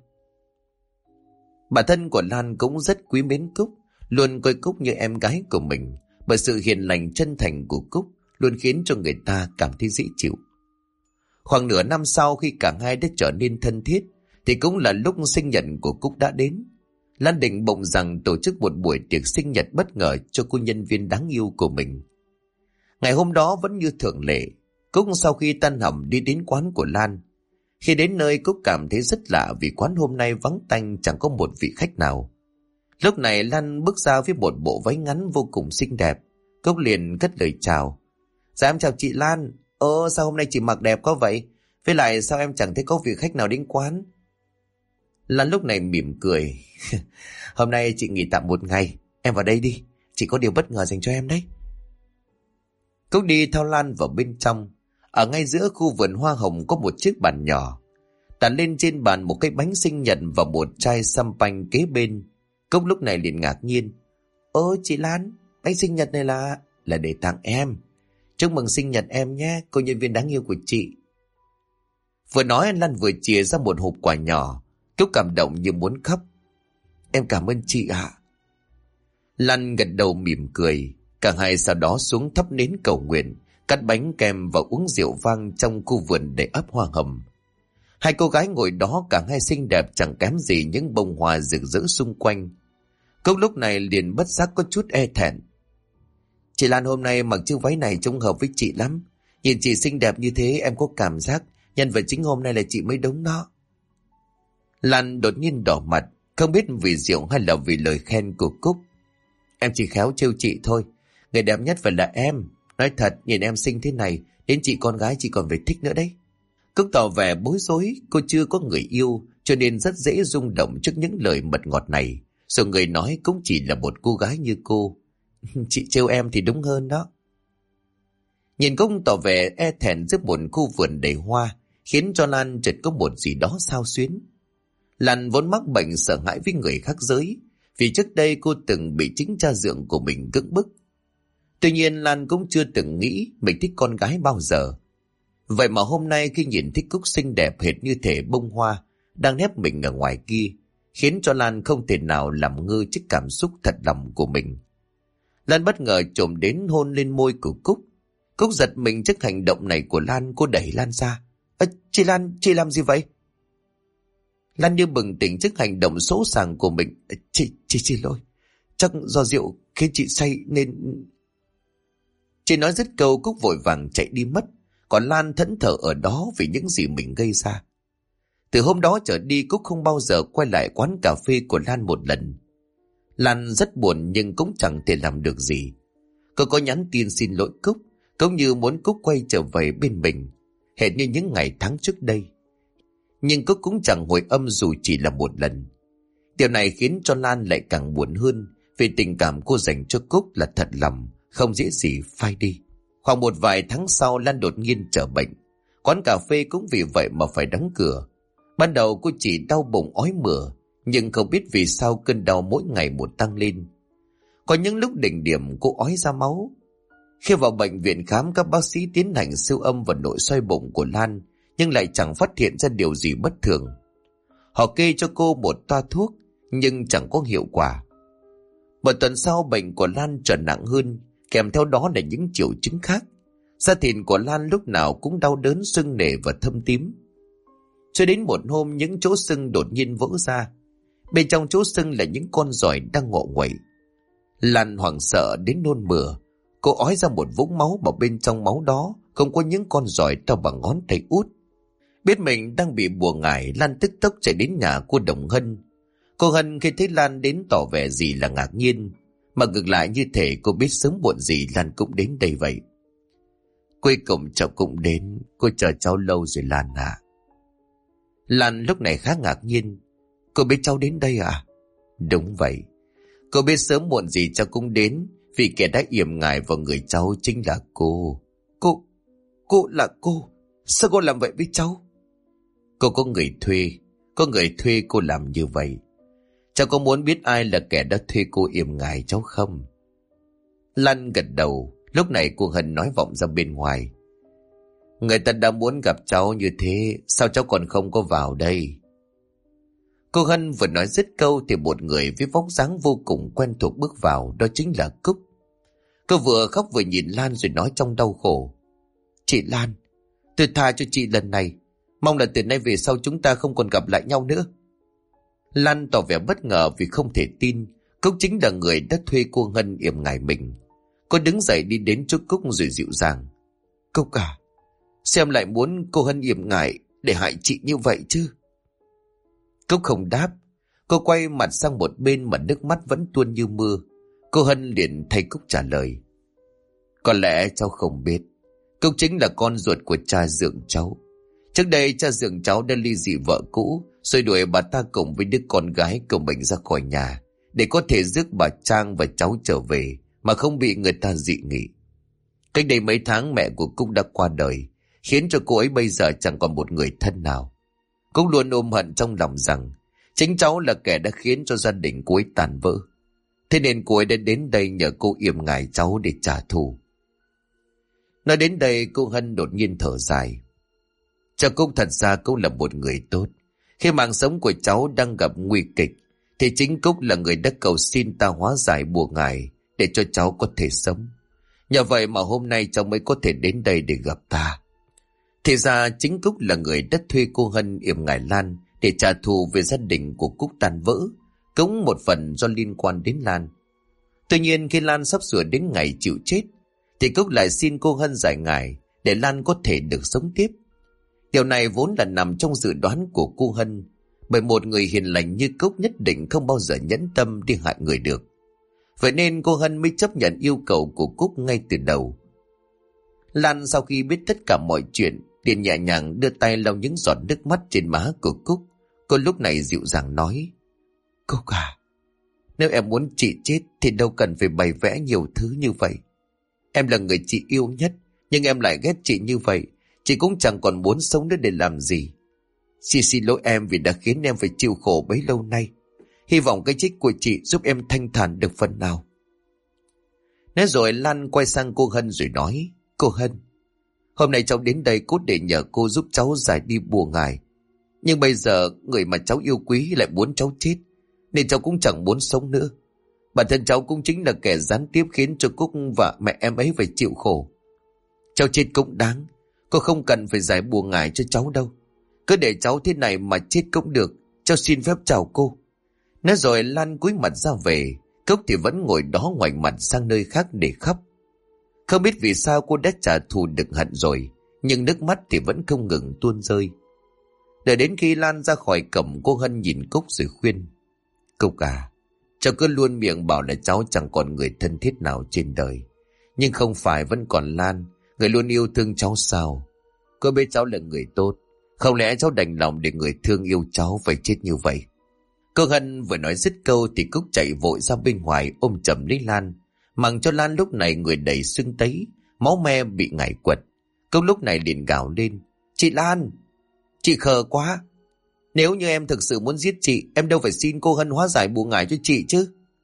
Speaker 1: Bản thân của Lan cũng rất quý mến Cúc, luôn coi Cúc như em gái của mình, bởi sự hiền lành chân thành của Cúc luôn khiến cho người ta cảm thấy dễ chịu. Khoảng nửa năm sau, khi cả hai đã trở nên thân thiết, thì cũng là lúc sinh nhật của Cúc đã đến. Lan định bụng rằng tổ chức một buổi tiệc sinh nhật bất ngờ cho cô nhân viên đáng yêu của mình. Ngày hôm đó vẫn như thường lệ, Cúc sau khi tan hầm đi đến quán của Lan. Khi đến nơi, Cúc cảm thấy rất lạ vì quán hôm nay vắng tanh, chẳng có một vị khách nào. Lúc này Lan bước ra với một bộ váy ngắn vô cùng xinh đẹp. Cúc liền cất lời chào. Dạ em chào chị Lan. Sao hôm nay chị mặc đẹp quá vậy? Với lại sao em chẳng thấy có vị khách nào đến quán? Lan lúc này mỉm cười. Hôm nay chị nghỉ tạm một ngày, em vào đây đi, chị có điều bất ngờ dành cho em đấy. Cúc đi theo Lan vào bên trong. Ở ngay giữa khu vườn hoa hồng có một chiếc bàn nhỏ. Đặt lên trên bàn một cái bánh sinh nhật và một chai champagne kế bên. Cúc lúc này liền ngạc nhiên. Chị Lan, bánh sinh nhật này là để tặng em. Chúc mừng sinh nhật em nhé, cô nhân viên đáng yêu của chị. Vừa nói Lan vừa chìa ra một hộp quà nhỏ. Cúc cảm động như muốn khóc. Em cảm ơn chị ạ. Lan gật đầu mỉm cười. Cả hai sau đó xuống thắp nến cầu nguyện, cắt bánh kem và uống rượu vang trong khu vườn đầy ắp hoa hồng. Hai cô gái ngồi đó cả hai xinh đẹp chẳng kém gì những bông hoa rực rỡ xung quanh. Cúc lúc này liền bất giác có chút e thẹn. Chị Lan hôm nay mặc chiếc váy này trông hợp với chị lắm. Nhìn chị xinh đẹp như thế em có cảm giác nhân vật chính hôm nay là chị mới đúng đó. Lan đột nhiên đỏ mặt, không biết vì rượu hay là vì lời khen của Cúc. Em chỉ khéo trêu chị thôi. Người đẹp nhất phải là em. Nói thật, nhìn em xinh thế này, đến chị con gái chị còn phải thích nữa đấy. Cúc tỏ vẻ bối rối, cô chưa có người yêu, cho nên rất dễ rung động trước những lời mật ngọt này. Rồi người nói cũng chỉ là một cô gái như cô. Chị trêu em thì đúng hơn đó. Nhìn Cúc tỏ vẻ e thẹn trước một khu vườn đầy hoa, khiến cho Lan chợt có một gì đó xao xuyến. Lan vốn mắc bệnh sợ hãi với người khác giới, vì trước đây cô từng bị chính cha dượng của mình cưỡng bức. Tuy nhiên Lan cũng chưa từng nghĩ mình thích con gái bao giờ. Vậy mà hôm nay khi nhìn thấy Cúc xinh đẹp hệt như thể bông hoa đang nép mình ở ngoài kia, khiến cho Lan không thể nào làm ngơ trước cảm xúc thật lòng của mình. Lan bất ngờ trồm đến hôn lên môi của Cúc. Cúc giật mình trước hành động này của Lan, cô đẩy Lan ra. Chị Lan, chị làm gì vậy? Lan như bừng tỉnh trước hành động sỗ sàng của mình. Chị xin lỗi, chắc do rượu khiến chị say nên... Chị nói dứt câu, Cúc vội vàng chạy đi mất, còn Lan thẫn thờ ở đó vì những gì mình gây ra. Từ hôm đó trở đi, Cúc không bao giờ quay lại quán cà phê của Lan một lần. Lan rất buồn nhưng cũng chẳng thể làm được gì. Cô có nhắn tin xin lỗi Cúc, cũng như muốn Cúc quay trở về bên mình, hệt như những ngày tháng trước đây. Nhưng Cúc cũng chẳng hồi âm dù chỉ là một lần. Điều này khiến cho Lan lại càng buồn hơn, vì tình cảm cô dành cho Cúc là thật lòng, không dễ gì phai đi. Khoảng một vài tháng sau, Lan đột nhiên trở bệnh. Quán cà phê cũng vì vậy mà phải đóng cửa. Ban đầu cô chỉ đau bụng ói mửa, nhưng không biết vì sao cơn đau mỗi ngày một tăng lên. Có những lúc đỉnh điểm cô ói ra máu. Khi vào bệnh viện khám, các bác sĩ tiến hành siêu âm và nội soi bụng của Lan, nhưng lại chẳng phát hiện ra điều gì bất thường. Họ kê cho cô một toa thuốc, nhưng chẳng có hiệu quả. Một tuần sau, bệnh của Lan trở nặng hơn, kèm theo đó là những triệu chứng khác. Da thịt của Lan lúc nào cũng đau đớn, sưng nề và thâm tím. Cho đến một hôm, những chỗ sưng đột nhiên vỡ ra. Bên trong chỗ sưng là những con giỏi đang ngọ nguậy. Lan hoảng sợ đến nôn mửa. Cô ói ra một vũng máu, mà bên trong máu đó không có những con giỏi to bằng ngón tay út. Biết mình đang bị bùa ngải, Lan tức tốc chạy đến nhà cô Đồng Hân. Cô Hân khi thấy Lan đến tỏ vẻ gì là ngạc nhiên, mà ngược lại như thể cô biết sớm muộn gì Lan cũng đến đây vậy. Cuối cùng cháu cũng đến, cô chờ cháu lâu rồi Lan à. Lan lúc này khá ngạc nhiên. Cô biết cháu đến đây à? Đúng vậy. Cô biết sớm muộn gì cháu cũng đến, vì kẻ đã yểm ngài vào người cháu chính là cô. Cô là cô? Sao cô làm vậy với cháu? Cô có người thuê cô làm như vậy. Cháu có muốn biết ai là kẻ đã thuê cô yểm ngài cháu không? Lan gật đầu. Lúc này cô Hân nói vọng ra bên ngoài. Người ta đã muốn gặp cháu như thế, sao cháu còn không có vào đây? Cô Hân vừa nói dứt câu thì một người với vóc dáng vô cùng quen thuộc bước vào, đó chính là Cúc. Cô vừa khóc vừa nhìn Lan rồi nói trong đau khổ. Chị Lan, tôi tha cho chị lần này, mong là từ nay về sau chúng ta không còn gặp lại nhau nữa. Lan tỏ vẻ bất ngờ vì không thể tin Cúc chính là người đã thuê cô Hân yểm ngài mình. Cô đứng dậy đi đến chỗ Cúc rồi dịu dàng. Cúc à, xem lại muốn cô Hân yểm ngại để hại chị như vậy chứ? Cúc không đáp. Cô quay mặt sang một bên mà nước mắt vẫn tuôn như mưa. Cô Hân liền thay Cúc trả lời. Có lẽ cháu không biết, Cúc chính là con ruột của cha dượng cháu. Trước đây cha dượng cháu đã ly dị vợ cũ, rồi đuổi bà ta cùng với đứa con gái của mình ra khỏi nhà, để có thể rước bà Trang và cháu trở về mà không bị người ta dị nghị. Cách đây mấy tháng mẹ của Cúc đã qua đời, khiến cho cô ấy bây giờ chẳng còn một người thân nào. Cúc luôn ôm hận trong lòng rằng chính cháu là kẻ đã khiến cho gia đình cô ấy tàn vỡ. Thế nên cô ấy đã đến đây nhờ cô yểm ngài cháu để trả thù. Nói đến đây cô Hân đột nhiên thở dài. Cho Cúc, thật ra Cúc là một người tốt. Khi mạng sống của cháu đang gặp nguy kịch, thì chính Cúc là người đã cầu xin ta hóa giải bùa ngải để cho cháu có thể sống. Nhờ vậy mà hôm nay cháu mới có thể đến đây để gặp ta. Thì ra chính Cúc là người đã thuê cô Hân yểm ngải Lan để trả thù về gia đình của Cúc tan vỡ, cũng một phần do liên quan đến Lan. Tuy nhiên khi Lan sắp sửa đến ngày chịu chết, thì Cúc lại xin cô Hân giải ngải để Lan có thể được sống tiếp. Điều này vốn là nằm trong dự đoán của cô Hân, bởi một người hiền lành như Cúc nhất định không bao giờ nhẫn tâm đi hại người được. Vậy nên cô Hân mới chấp nhận yêu cầu của Cúc ngay từ đầu. Lan sau khi biết tất cả mọi chuyện liền nhẹ nhàng đưa tay lau những giọt nước mắt trên má của Cúc. Cô lúc này dịu dàng nói: Cúc à, nếu em muốn chị chết thì đâu cần phải bày vẽ nhiều thứ như vậy. Em là người chị yêu nhất, nhưng em lại ghét chị như vậy, chị cũng chẳng còn muốn sống nữa để làm gì. Chị xin lỗi em vì đã khiến em phải chịu khổ bấy lâu nay. Hy vọng cái chết của chị giúp em thanh thản được phần nào. Nói rồi Lan quay sang cô Hân rồi nói: Cô Hân, hôm nay cháu đến đây cốt để nhờ cô giúp cháu giải đi bùa ngải. Nhưng bây giờ người mà cháu yêu quý lại muốn cháu chết, nên cháu cũng chẳng muốn sống nữa. Bản thân cháu cũng chính là kẻ gián tiếp khiến cho Cúc và mẹ em ấy phải chịu khổ. Cháu chết cũng đáng, cô không cần phải giải bùa ngải cho cháu đâu. Cứ để cháu thế này mà chết cũng được, cháu xin phép chào cô. Nói rồi Lan cúi mặt ra về. Cúc thì vẫn ngồi đó ngoảnh mặt sang nơi khác để khóc. Không biết vì sao cô đã trả thù được hận rồi, nhưng nước mắt thì vẫn không ngừng tuôn rơi. Đợi đến khi Lan ra khỏi cổng, cô Hân nhìn Cúc rồi khuyên: Cúc à, cháu cứ luôn miệng bảo là cháu chẳng còn người thân thiết nào trên đời, nhưng không phải vẫn còn Lan, người luôn yêu thương cháu sao? Cô biết cháu là người tốt, không lẽ cháu đành lòng để người thương yêu cháu phải chết như vậy? Cô Hân vừa nói dứt câu thì Cúc chạy vội ra bên ngoài ôm chầm lấy Lan, mặc cho Lan lúc này người đầy sưng tấy, máu me bị ngải quật. Cúc lúc này liền gào lên: Chị Lan, chị khờ quá. Nếu như em thực sự muốn giết chị, em đâu phải xin cô Hân hóa giải bùa ngải cho chị chứ.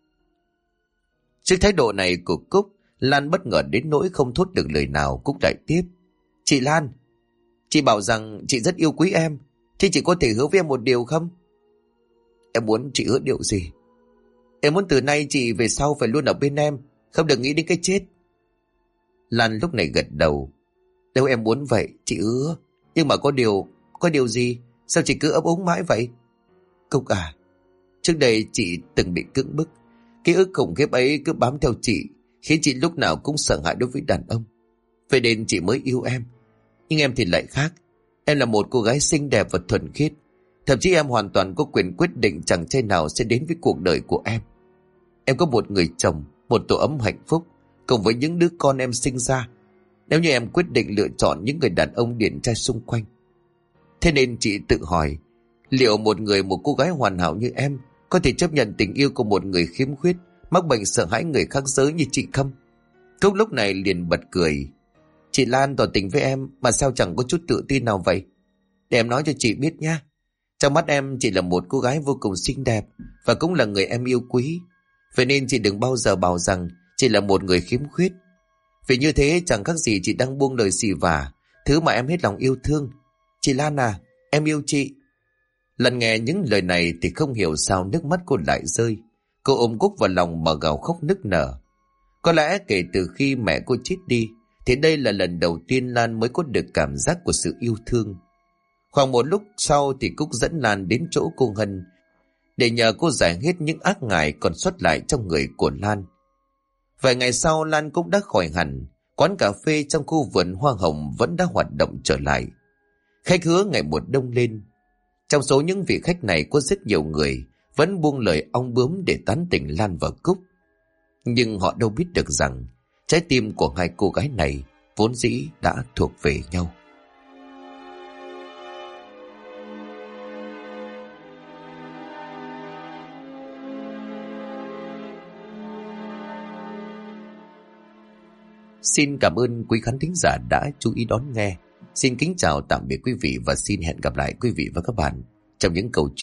Speaker 1: Trước thái độ này của Cúc, Lan bất ngờ đến nỗi không thốt được lời nào. Cúc lại tiếp: Chị Lan, chị bảo rằng chị rất yêu quý em, thì chị có thể hứa với em một điều không? Em muốn chị hứa điều gì? Em muốn từ nay chị về sau phải luôn ở bên em, không được nghĩ đến cái chết. Lan lúc này gật đầu: Nếu em muốn vậy, chị hứa. Nhưng mà có điều gì? Sao chị cứ ấp úng mãi vậy? Cúc à, trước đây chị từng bị cưỡng bức. Ký ức khủng khiếp ấy cứ bám theo chị, khiến chị lúc nào cũng sợ hãi đối với đàn ông. Vậy nên chị mới yêu em. Nhưng em thì lại khác. Em là một cô gái xinh đẹp và thuần khiết. Thậm chí em hoàn toàn có quyền quyết định chàng trai nào sẽ đến với cuộc đời của em. Em có một người chồng, một tổ ấm hạnh phúc, cùng với những đứa con em sinh ra. Nếu như em quyết định lựa chọn những người đàn ông điển trai xung quanh. Thế nên chị tự hỏi, liệu một cô gái hoàn hảo như em có thể chấp nhận tình yêu của một người khiếm khuyết, mắc bệnh sợ hãi người khác giới như chị không? Cúc lúc này liền bật cười: Chị Lan tỏ tình với em mà sao chẳng có chút tự tin nào vậy? Để em nói cho chị biết nha. Trong mắt em, chị là một cô gái vô cùng xinh đẹp và cũng là người em yêu quý. Vậy nên chị đừng bao giờ bảo rằng chị là một người khiếm khuyết. Vì như thế chẳng khác gì chị đang buông lời xì vả thứ mà em hết lòng yêu thương. Chị Lan à, em yêu chị. Lần nghe những lời này thì không hiểu sao nước mắt cô lại rơi. Cô ôm Cúc vào lòng mà gào khóc nức nở. Có lẽ kể từ khi mẹ cô chết đi thì đây là lần đầu tiên Lan mới có được cảm giác của sự yêu thương. Khoảng một lúc sau thì Cúc dẫn Lan đến chỗ cô Hân để nhờ cô giải hết những ác ngải còn sót lại trong người của Lan. Vài ngày sau Lan cũng đã khỏi hẳn. Quán cà phê trong khu vườn hoa hồng vẫn đã hoạt động trở lại. Khách hứa ngày một đông lên. Trong số những vị khách này có rất nhiều người vẫn buông lời ong bướm để tán tỉnh Lan và Cúc. Nhưng họ đâu biết được rằng trái tim của hai cô gái này vốn dĩ đã thuộc về nhau. Xin cảm ơn quý khán thính giả đã chú ý đón nghe. Xin kính chào tạm biệt quý vị và xin hẹn gặp lại quý vị và các bạn trong những câu chuyện